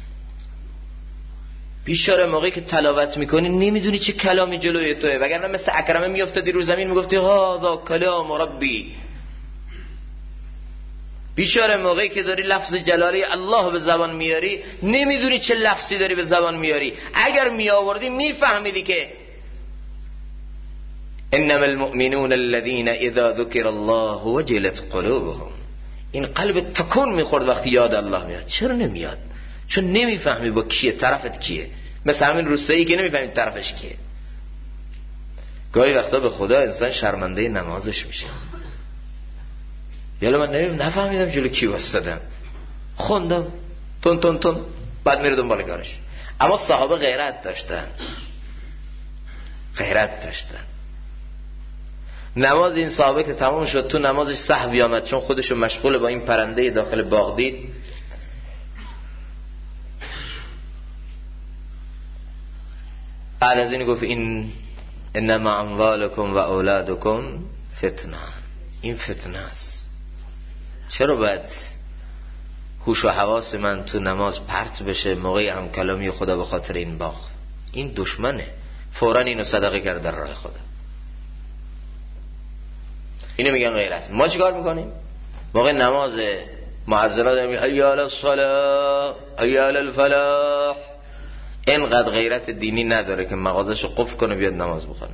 بیچاره موقعی که تلاوت میکنی نمیدونی چه کلامی جلوی توئه، وگرنه مثل اکرمه میافتادی رو زمین میگفتی هذا کلام ربی. بیچاره موقعی که داری لفظ جلاله الله به زبان میاری نمیدونی چه لفظی داری به زبان میاری. اگر میآوردی میفهمیدی که انما المؤمنون الذين اذا ذكر الله وجلت قلوبهم. این قلب تکون میخورد وقتی یاد الله میاد. چرا نمیاد؟ چون نمیفهمی با کیه، طرفت کیه. مثل همین روستایی که نمیفهمی طرفش کیه. گاهی وقتا به خدا انسان شرمنده نمازش میشه. یالا من نفهمیدم جلو کی واسطادم، خوندم تون تون تون، بعد میره دنبال کارش. اما صحابه غیرت داشتن، غیرت داشتن. نماز این صحابه که تمام شد تو نمازش سهوی آمد، چون خودشو مشغول با این پرنده داخل باغ دید. بعد از این گفت انما اموالکم و اولادکم فتنه. این فتنه است. چرا باید هوش و حواس من تو نماز پرت بشه موقعی هم کلامی خدا به خاطر این باغ؟ این دشمنه. فوراً اینو صدقه کرد در راه خدا. اینو میگن غیرت. ما چیکار میکنیم؟ موقع نماز معذرات داریم حی علی الصلاة حی علی الفلاح. اینقدر غیرت دینی نداره که مغازشو قفل کنه بیاد نماز بخونه.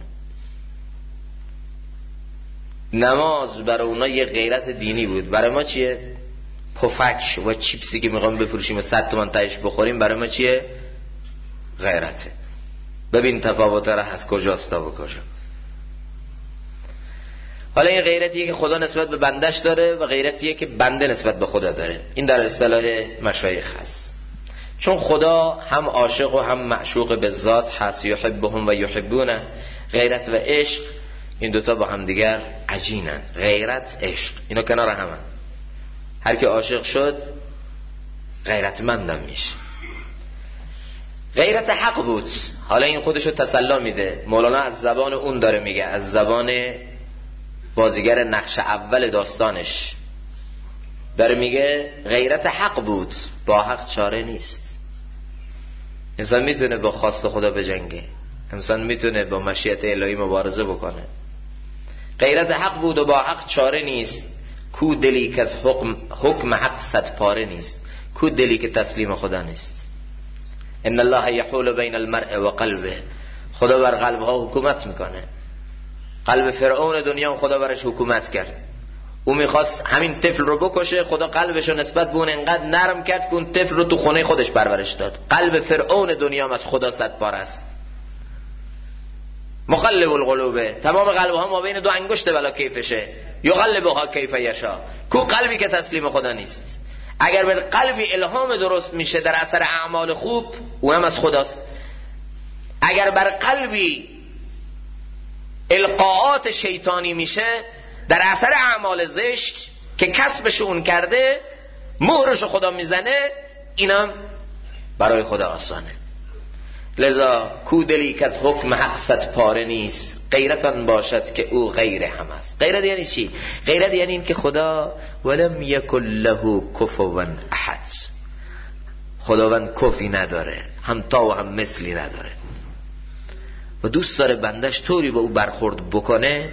نماز برای اونا یه غیرت دینی بود، برای ما چیه؟ پفک و چیپسی که میخوام بفروشیم 100 تومن تایش بخوریم برای ما چیه؟ غیرته. ببین تفاوت را از کجاست تا به کجا. حالا این غیرتیه که خدا نسبت به بندش داره و غیرتیه که بنده نسبت به خدا داره. این در اصطلاح مشایخ هست. چون خدا هم عاشق و هم معشوق به ذات هست، یحبهم و یحبونه. غیرت و عشق این دوتا با هم دیگر عجینن. غیرت عشق اینا کنار همن. هر که عاشق شد غیرتمندم میشه. غیرت حق بود. حالا این خودشو تسلی میده. مولانا از زبان اون داره میگه، از زبان بازیگر نقش اول داستانش داره میگه غیرت حق بود، با حق چاره نیست. انسان میتونه با خواست خدا بجنگه، انسان میتونه با مشیت الهی مبارزه بکنه. غیرت حق بود و با حق چاره نیست. کو دلی که از حکم حق صد پاره نیست. کو دلی که تسلیم خدا نیست. ان الله یحول بین المرء و قلبه. خدا بر قلب ها حکومت میکنه. قلب فرعون دنیا خدا برش حکومت کرد. او میخواست همین طفل رو بکشه، خدا قلبش رو نسبت به اون انقدر نرم کرد که اون طفل رو تو خونه خودش پرورش داد. قلب فرعون دنیا از خدا 100 پاره است. مقلب القلوب. تمام قلب ها ما بین دو انگشت بلا کیفشه. یقلبها کیف یشاء. کو قلبی که تسلیم خدا نیست. اگر به قلبی الهام درست میشه در اثر اعمال خوب، اونم از خداست. اگر بر قلبی القاءات شیطانی میشه در اثر اعمال زشت که کسبش اون کرده، مهرش خدا میزنه، اینم برای خدا آسانه. لذا کو دلی که از حکم حق 100 پاره نیست. غیرت آن باشد که او غیر هم است. غیرت یعنی چی؟ غیرت یعنی این که خدا ولم یکن له کفوا احد، خداوند کفی نداره، هم تا و هم مثلی نداره و دوست داره بندش طوری با او برخورد بکنه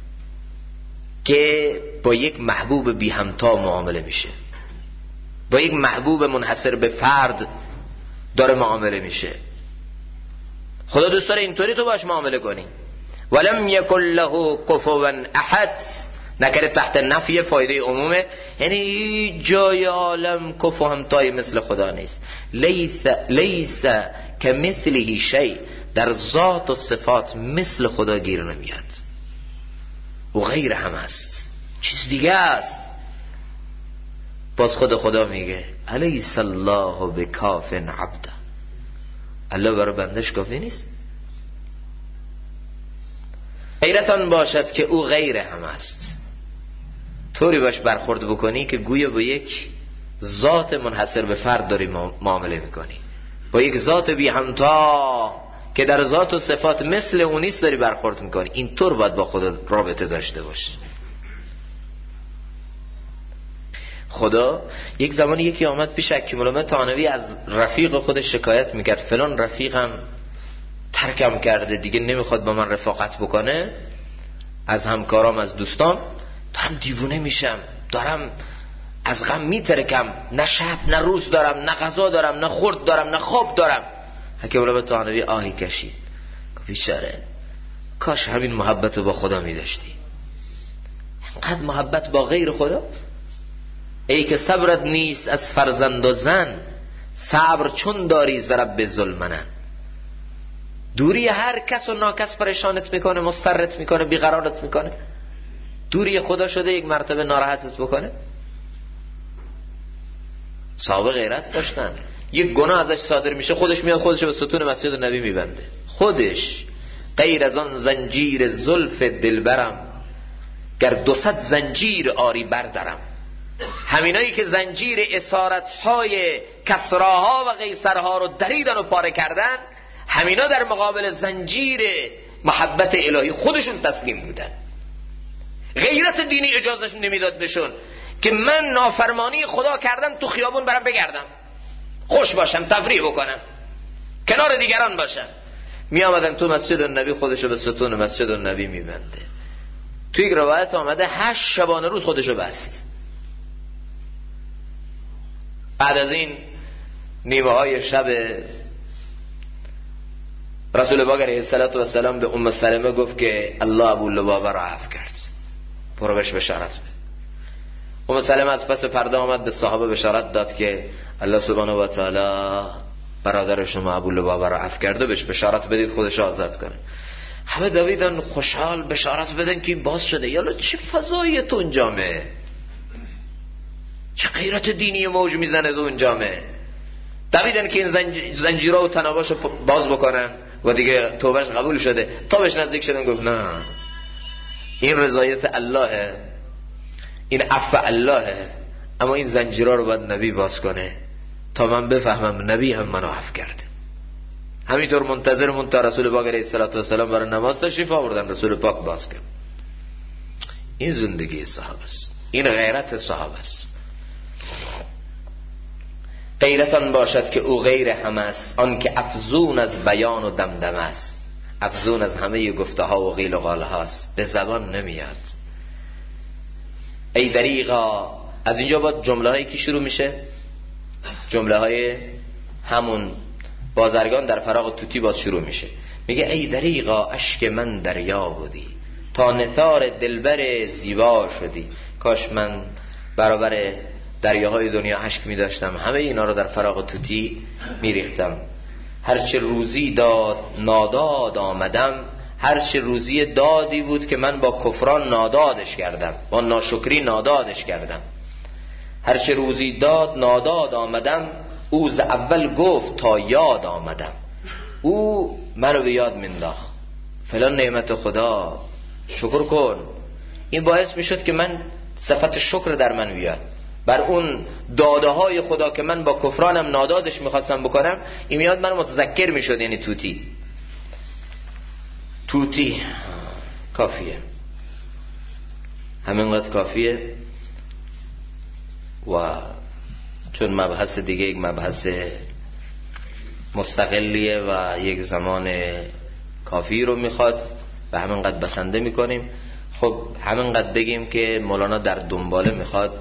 که با یک محبوب بی همتا معامله میشه، با یک محبوب منحصر به فرد داره معامله میشه. خدا دوست داره اینطوری تو باش معامله کنی. ولم یکن له کفوا احد، نکره تحت نفی فایده عمومه، یعنی جای عالم کف و همتای مثل خدا نیست. لیس کمثله شیء، در ذات و صفات مثل خدا گیر نمیاد، و غیر هم است، چیز دیگه است. باز خدا میگه الیس الله بکاف عبده، الله برای بندش کافی نیست. غیرت آن باشد که او غیر هم است، طوری باش برخورد بکنی که گویا با یک ذات منحصر به فرد داری معامله میکنی، با یک ذات بی همتا که در ذات و صفات مثل اون نیست داری برخورد میکنی. اینطور باید با خدا رابطه داشته باشی. خدا یک زمانی یکی آمد پیش حکیم تانوی، از رفیق خودش شکایت میکرد فلان رفیقم ترکم کرده، دیگه نمیخواد با من رفاقت بکنه، از همکارام از دوستام دارم دیوونه میشم، دارم از غم میترکم، نه شب نه روز دارم، نه غذا دارم، نه خورد دارم، نه خواب دارم. حکیم تانوی آهی کشید، بیچاره کاش همین محبت با خدا میداشتی. اینقدر محبت با غیر خدا. ای که صبرت نیست از فرزند و زن، صبر چون داری ز رب ذوالمنن. دوری هر کس و ناکس پریشانت میکنه، مضطرت میکنه، بیقرارت میکنه. دوری خدا شده یک مرتبه ناراحتت بکنه. صحابه غیرت داشتن، یک گناه ازش صادر میشه خودش میاد خودش به ستون مسجد نبی میبنده، خودش. غیر از آن زنجیر زلف دلبرم، گر 200 زنجیر آری بردرم. همینایی که زنجیر اسارتهای کسراها و قیصرها رو دریدن و پاره کردن، همینا در مقابل زنجیر محبت الهی خودشون تسلیم بودن. غیرت دینی اجازهش نمیداد بهشون که من نافرمانی خدا کردم تو خیابون برم بگردم، خوش باشم، تفریح بکنم، کنار دیگران باشم. می آمدن تو مسجد النبی، خودشو به ستون مسجد النبی میبنده. توی یک روایت آمده 8 شبانه روز خودشو بست. بعد از این نیمه های شب رسول پاک علیه السلام به ام سلمه گفت که الله ابو لبابه را عفو کرد، برو بهش بشارت بده. ام سلمه از پس پرده آمد به صحابه بشارت داد که الله سبحانه و تعالی برادر شما ابو لبابه را عفو کرده، بهش بشارت بدید خودش آزاد کنه. همه دویدن خوشحال بشارت بدن که این باز شده. یالا چه فضایی تو اون جامعه، چه غیرت دینی موج میزنه تو اون جامعه. دویدن که این زنجیرها و تناباشو باز بکنن و دیگه توبهش قبول شده. تا بهش نزدیک شدن گفت نه، این رضایت اللهه، این عفو اللهه، اما این زنجیرها رو باید نبی باز کنه تا من بفهمم نبی هم منو عفو کرده. همینطور منتظرمون تا رسول پاک علیه السلام برای نماز تشریف آوردن، رسول پاک باز کرد. این زندگی صحابه است، این غیرت صحابه است. غیرتان باشد که او غیر هم است، آن که افزون از بیان و دمدم است. افزون از همه گفته ها و قیل و قال هاست، به زبان نمیاد. ای دریغا، از اینجا باید جمله هایی که شروع میشه، جمله های همون بازرگان در فراغ توتی باز شروع میشه. میگه ای دریغا اشک من دریا بودی، تا نثار دلبر زیبا شدی. کاش من برابر دریاهای دنیا اشک می داشتم، همه اینا رو در فراغ توتی می ریختم. هرچه روزی داد ناداد آمدم، هرچه روزی دادی بود که من با کفران نادادش کردم، با ناشکری نادادش کردم. هرچه روزی داد ناداد آمدم، او ز اول گفت تا یاد آمدم. او منو به یاد منداخت، فلان نعمت خدا شکر کن. این باعث می شد که من صفت شکر در من بیاد بر اون داده های خدا که من با کفرانم نادادش میخواستم بکنم. این میاد من متذکر میشد. یعنی توتی کافیه، همینقدر کافیه. و چون مبحث دیگه یک مبحث مستقلیه و یک زمان کافی رو میخواد و همینقدر بسنده میکنیم. خب همینقدر بگیم که مولانا در دنباله میخواد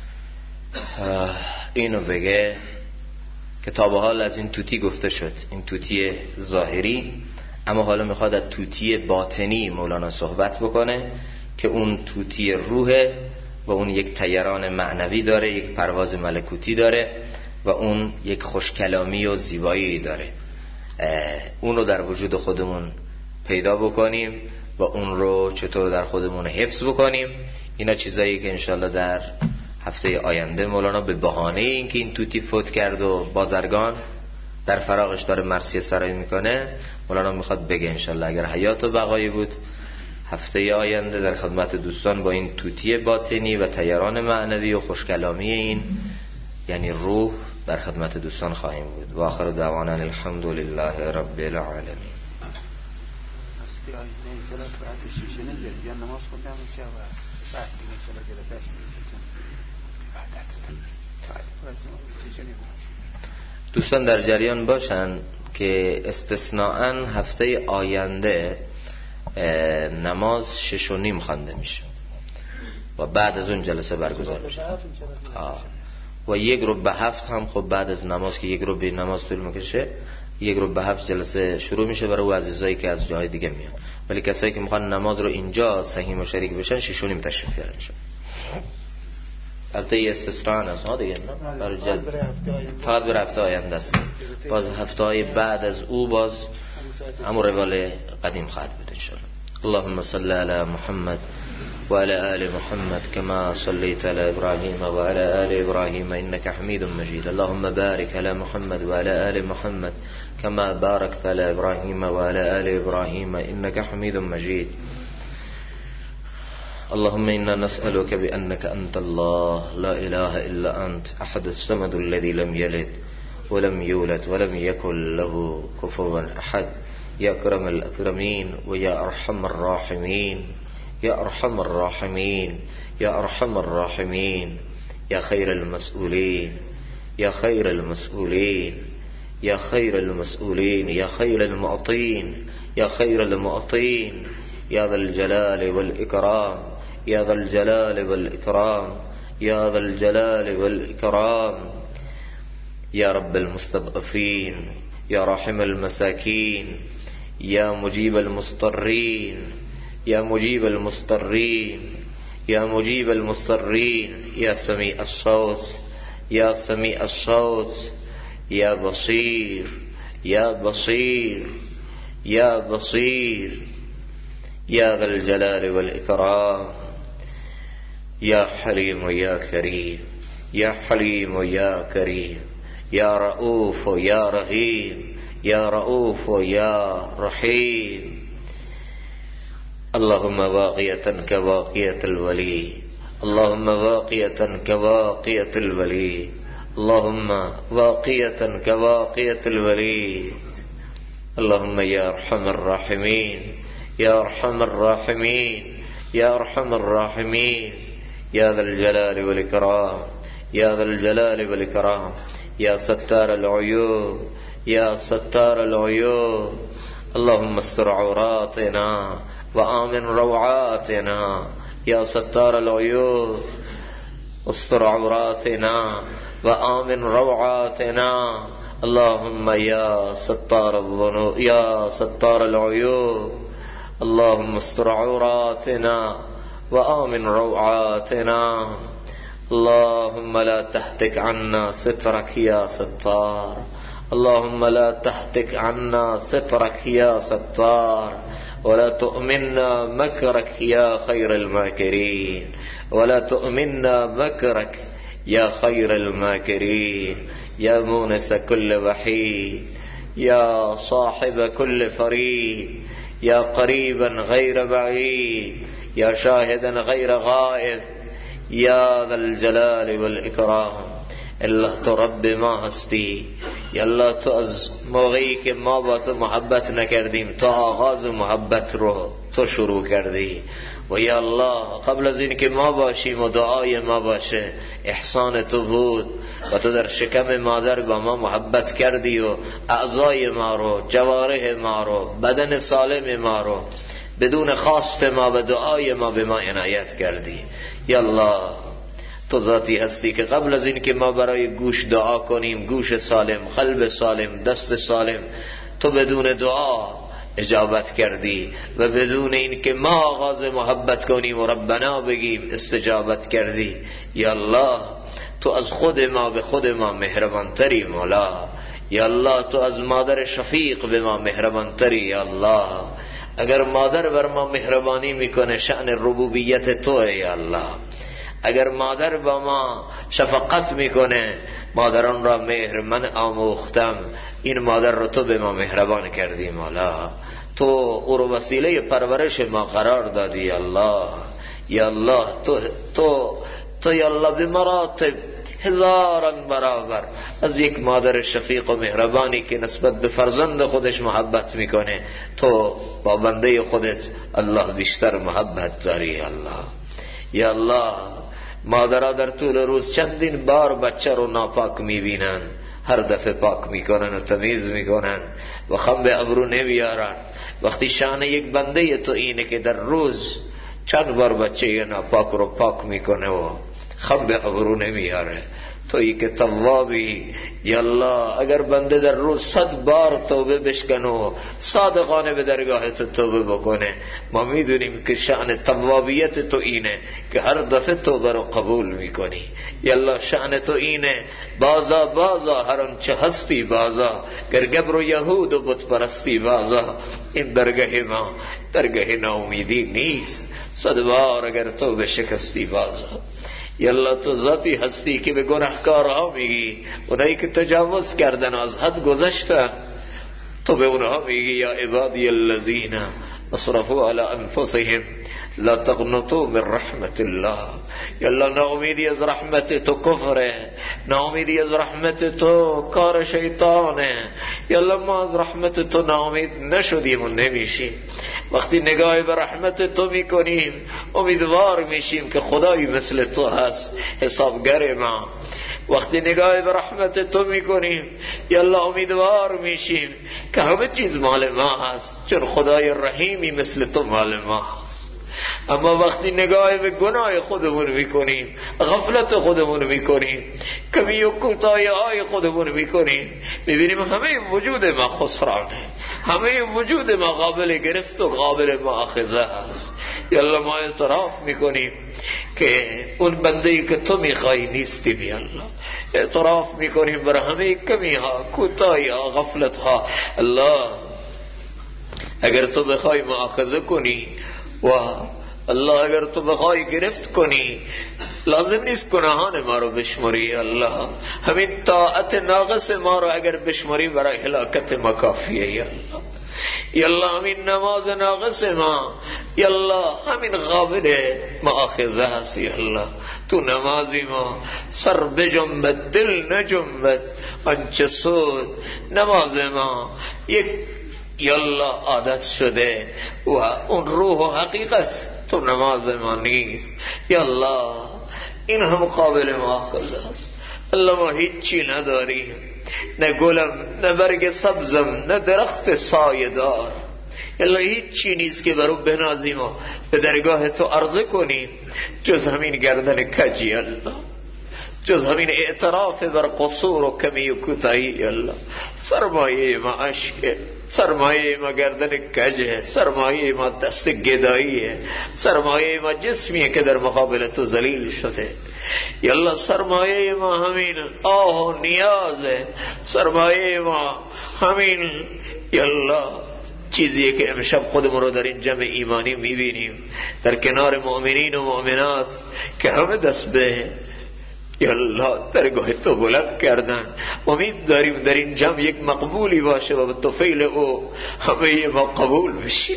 اینو بگه که تا به حال از این توتی گفته شد، این توتی ظاهری، اما حالا میخواد از توتی باطنی مولانا صحبت بکنه که اون توتی روحه و اون یک طیران معنوی داره، یک پرواز ملکوتی داره و اون یک خوشکلامی و زیبایی داره. اون رو در وجود خودمون پیدا بکنیم و اون رو چطور در خودمون حفظ بکنیم. اینا چیزایی که انشالله در هفته آینده مولانا به بهانه این که این توتی فوت کرد و بازرگان در فراغش داره مرثیه سرایی میکنه، مولانا میخواد بگه انشالله اگر حیات و بقایی بود هفته آینده در خدمت دوستان با این توتی باطنی و طیران معنوی و خوشکلامی این یعنی روح در خدمت دوستان خواهیم بود. و آخر دعوانا الحمد لله رب العالمین. دوستان در جریان باشن که استثناءً هفته آینده نماز 6:30 خوانده میشه و بعد از اون جلسه برگزار میشه و 6:45 هم خب بعد از نماز که 6:45 نماز طول میکشه 6:45 جلسه شروع میشه برای اون عزیزایی که از جای دیگه میان. ولی کسایی که میخوان نماز رو اینجا سهیم و شریک بشن 6:30 تشریف بیارن. البته یه استثناء هست ها دیگه، فقط به هفته آینده است. باز هفته‌های بعد از او باز همون روال قدیم خواهد بود ان شاء الله. اللهم صل على محمد وعلى آل محمد كما صليت على إبراهيم وعلى آل إبراهيم إنك حميد مجيد. اللهم بارك على محمد وعلى آل محمد كما باركت على إبراهيم وعلى آل إبراهيم إنك حميد مجيد. اللهم إنا نسألك بأنك أنت الله لا إله إلا أنت أحد الصمد الذي لم يلد ولم يولد ولم يكن له كفوا أحد يا أكرم الأكرمين ويا أرحم الراحمين يا أرحم الراحمين يا أرحم الراحمين يا خير المسؤولين يا خير المسؤولين يا خير المسؤولين يا خير المعطين يا خير المعطين يا ذا الجلال والإكرام يا ذا الجلال والإكرام يا ذا الجلال والإكرام يا رب المستضعفين يا راحم المساكين يا مجيب المضطرين يا مجيب المضطرين يا مجيب المضطرين يا سميع الصوت يا سميع الصوت يا بصير يا بصير يا بصير يا ذا الجلال والإكرام يا حليم يا كريم يا حليم يا كريم يا رؤوف يا رحيم يا رؤوف يا رحيم. اللهم باقية كباقية الوليد اللهم باقية كباقية الوليد اللهم باقية كباقية الوليد. اللهم يا أرحم الراحمين يا أرحم الراحمين يا أرحم الراحمين يا ذا الجلال والإكرام يا ذا الجلال والإكرام يا ستار العيوب يا ستار العيوب. اللهم استر عوراتنا وآمن روعاتنا يا ستار العيوب استر عوراتنا وآمن روعاتنا. اللهم يا ستار الذنوب يا ستار العيوب اللهم استر عوراتنا وآمن روعاتنا. اللهم لا تهتك عنا سترك يا ستار اللهم لا تهتك عنا سترك يا ستار ولا تؤمنا مكرك يا خير الماكرين ولا تؤمنا مكرك يا خير الماكرين. يا مونس كل وحيد يا صاحب كل فريد يا قريبا غير بعيد يا شاهدا غير غائب يا ذا الجلال والإكرام. الله تو رب ما هستی یا الله تو از موقعی که ما با تو محبت نکردیم تا آغاز محبت رو تو شروع کردی. و یا الله قبل از این که ما باشیم و دعای ما باشه احسان تو بود و تو در شکم مادر با ما محبت کردی و اعضای ما رو، جوارح ما رو، بدن سالم ما رو بدون خواست ما و دعای ما به ما عنایت کردی. یا الله تو ذاتی هستی که قبل از این که ما برای گوش دعا کنیم، گوش سالم، قلب سالم، دست سالم، تو بدون دعا اجابت کردی و بدون این که ما آغاز محبت کنیم و ربنا بگیم استجابت کردی. یا الله تو از خود ما به خود ما مهربان تری مولا. یا الله تو از مادر شفیق به ما مهربان تری. یا الله اگر مادر بر ما مهربانی میکنه شأن ربوبیت توه. یا الله اگر مادر با ما شفقت میکنه، مادران را مهر من آموختم، این مادر رو تو به ما مهربان کردی مولا. تو او رو وسیله پرورش ما قرار دادی. یا الله یا الله تو یا الله به مراتب هزاران برابر از یک مادر شفیق و مهربانی که نسبت به فرزند خودش محبت میکنه، تو با بنده خودت الله بیشتر محبت داری. الله یا الله مادرها در طول روز چندین بار بچه رو ناپاک میبینن، هر دفعه پاک میکنن و تمیز میکنن و خم به ابرو نمیارن. وقتی شأن یک بنده تو اینه که در روز چند بار بچه ناپاک رو پاک میکنه و خم به ابرو نمیاره، تویی که توابی. یا الله اگر بنده در روز 100 بار توبه بشکنه و صادقانه به درگاه تو توبه بکنه، ما میدونیم که شأن توابیت تو اینه که هر دفعه توبه رو قبول میکنی. یا الله شأن تو اینه بازا هر آنچه هستی بازا، گر گبر و یهود و بت پرستی بازا. این درگاه ما درگاه ناامیدی نیست، 100 بار اگر توبه شکستی بازا. یا الله تو ذاتی هستی که به گناهکارها میگی، اونایی که تجاوز کردن از حد گذشتن، تو به اونها میگی یا عبادی الذین اسرفوا علی انفسهم لا تقنطوا من رحمت الله. یا الله ناامیدی از رحمت تو کفره، ناامیدی از رحمت تو کار شیطانه. یا الله ما از رحمت تو ناامید نشدیم و نمیشیم. وقتی نگاه به رحمت تو میکنیم امیدوار میشیم که خدایی مثل تو هست حسابگر ما. وقتی نگاه به رحمت تو میکنیم یا الله امیدوار میشیم که همه چیز مال ما هست، چون خدای رحیمی مثل تو مال ما هست. اما وقتی نگاه به گناه خودمون میکنیم، غفلت خودمون میکنیم، کمی و کوتاهی های خودمون میکنیم، میبینیم همه وجود ما خسرانه، همه وجود ما قابل گرفت و قابل مؤاخذه است. یا الله ما اعتراف میکنیم که اون بنده‌ای که تو میخوای نیستیم. یا الله اعتراف میکنیم بر همه کمی ها، کوتاهی ها، غفلت ها. الله اگر تو بخوای مؤاخذه کنی و الله اگر تو بخوای گرفت کنی، لازم نیست گناهان ما رو بشماری. الله همین طاعت ناقص ما رو اگر بشماری برای هلاکت ما کافیه. یا الله یا الله همین نماز ناقص ما، یا الله همین قابل مؤاخذه هست. یا الله تو نمازی ما سر بجنبد دل نجنبد آنچه سود. نماز ما یک یا الله عادت شده و اون روح و حقیقت تو نماز ما نیست. یا الله این هم قابل مؤاخذه است. الله ما هیچی نداریم، نه گلم، نه برگ سبزم، نه درخت سایه دار. الله هیچی نیست که برو بنازیم و به درگاه تو عرضه کنیم جز همین گردن کجی. الله جز همین اعتراف بر قصور و کمی و کوتاهی. الله سرمایه ما عشقه، سرمایه ما گردن کجه، سرمایه ما دست گداییه، سرمایه ما جسمیه که در مقابل تو ذلیل شده. یا الله سرمایه ما همین آه و نیازه، سرمایه ما همین یا الله چیزیه که امشب خودمون رو در این جمع ایمانی میبینیم در کنار مؤمنین و مؤمنات که همه دست به یا الله درگاه تو بلند کردن. امید داریم در این جمع یک مقبولی باشه و به توفیل او همه ما قبول بشیم.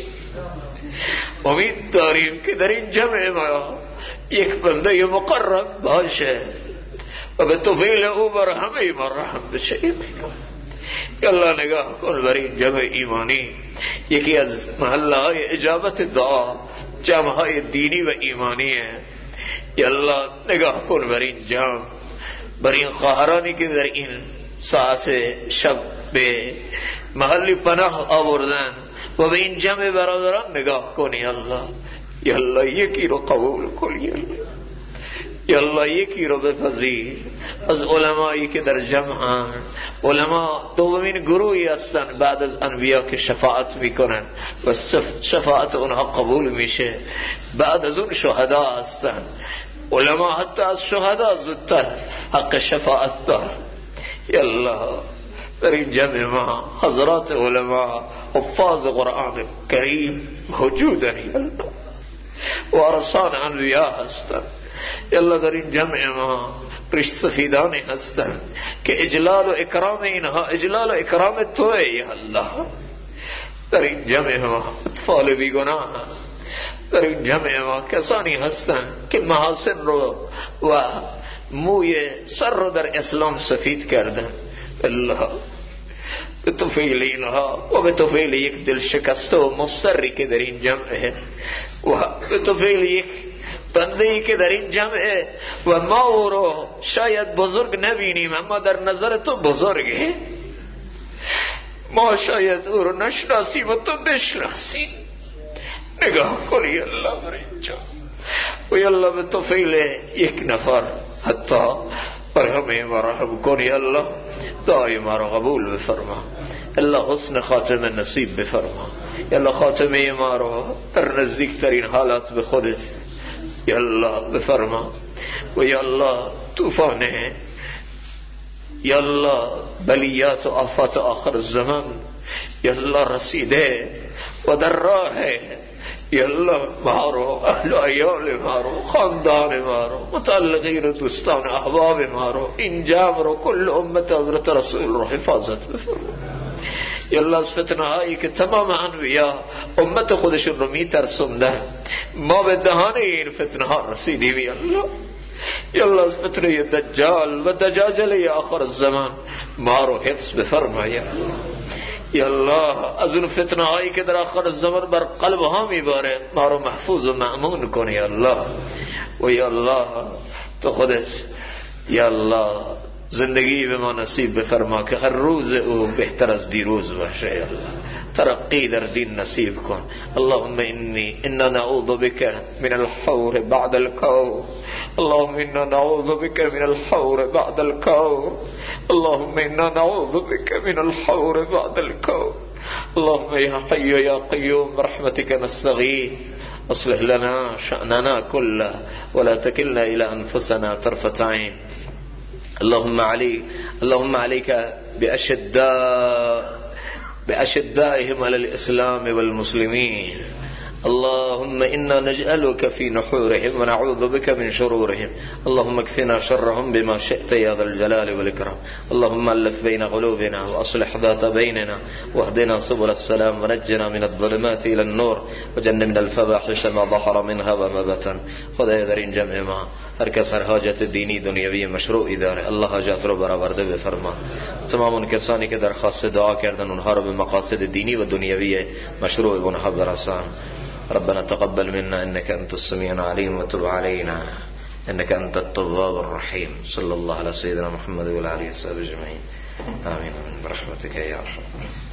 امید داریم که در این جمع ما یک بنده مقرب باشه و به توفیل او بر همه ما رحم بشه. یا الله نگاه کن بر این جمع ایمانی یکی از محله های اجابت دعا جمع های دینی و ایمانیه. یا الله نگاه کن بر این جمع، بر این خواهرانی که در این ساعت شب به محلی پناه آوردن و به این جمع برادران نگاه کن. یا الله، یا الله یکی رو قبول کن. یا الله، یا الله یکی رو بپذیر از علمایی که در جمع. علما دومین گروهی هستند بعد از انبیا که شفاعت میکنن و شفاعت اونها قبول میشه. بعد از اون شهدا هستند. علما حتی از شهدا زودتر حق شفاعت دار. یا الله در این جمع ما حضرات علما حفاظ قرآن کریم موجودن. یا الله وارثان انبیا هستند. یا الله در این جمع ما ریش سفیدانی هستند که اجلال و اکرام اینها اجلال و اکرام توئه. یا الله در این جمع ما اطفال بیگناه، در این جمع ما کسانی هستند که محاسن رو و موی سر رو در اسلام سفید کردن. الله به توفیل اینها و به توفیل یک دل شکسته و مضطری که در این جمعه و به توفیل یک بنده‌ای که در این جمعه و ما او رو شاید بزرگ نبینیم اما در نظر تو بزرگه، ما شاید او رو نشناسیم و تو بشناسی. نگاه کنی یا الله بر اینجا و یا الله به توفیل یک نفر حتی بر همه ما رحم کنی. یا الله دعای ما رو قبول بفرما. الله حسن خاتمه نصیب بفرما. یا الله خاتمه ما رو در نزدیکترین حالات به خودت یا الله بفرما. و یا الله طوفانه یا الله بلیات و آفات آخر الزمان یا الله رسیده و در راه. یا الله ما رو، اهل و عیال ما رو، خاندان ما رو، متعلقین و دوستان احباب ما رو، این جمع رو، کل امت حضرت رسول رو حفاظت بفرما. یا الله از فتنه هایی که تمام انبیا امت خودشون رو میترسوندن ما به دهان این فتنه ها رسیدیم. یا الله، یا الله از فتنه دجال و دجاجله آخر الزمان ما رو حفظ بفرما. یا الله، یا الله از اون فتنه هایی که در آخر الزمان بر قلب ها میباره ما رو محفوظ و مأمون کن. یا الله، و یا الله تو خودت یا الله زندگی به ما نصیب بفرما که هر روز او بهتر از دیروز باشه. یا الله ترقی در دین نصیب کن. اللهم انا نعوذ بك من الحور بعد الكور. اللهم انا نعوذ بك من الحور بعد الكور. اللهم انا نعوذ بك من الحور بعد الكور. اللهم يا حي يا قيوم برحمتك نستغيث اصلح لنا شأننا كله ولا تكلنا الى انفسنا طرفة عين. اللهم عليك بأشدائهم على الإسلام والمسلمين. اللهم إنا نجعلك في نحورهم ونعوذ بك من شرورهم. اللهم اكفنا شرهم بما شئت يا ذا الجلال والإكرام. اللهم ألف بين قلوبنا وأصلح ذات بيننا واهدنا سبل السلام ونجنا من الظلمات إلى النور وجنبنا الفواحش ما ظهر منها وما بطن. خدای در این جمع ما هر کس هر حاجت دینی دنیوی مشروعی داره الله حاجت رو برآورده بفرما. تمام اون کسانی که درخواست دعا کردن اونها رو به مقاصد دینی و دنیوی مشروع اونها برسان. ربنا تقبل منا انك انت السميع العليم وتب علينا انك انت التواب الرحيم. صلى الله على سيدنا محمد وعلى اله وصحبه اجمعين. آمين برحمتك يا ارحم.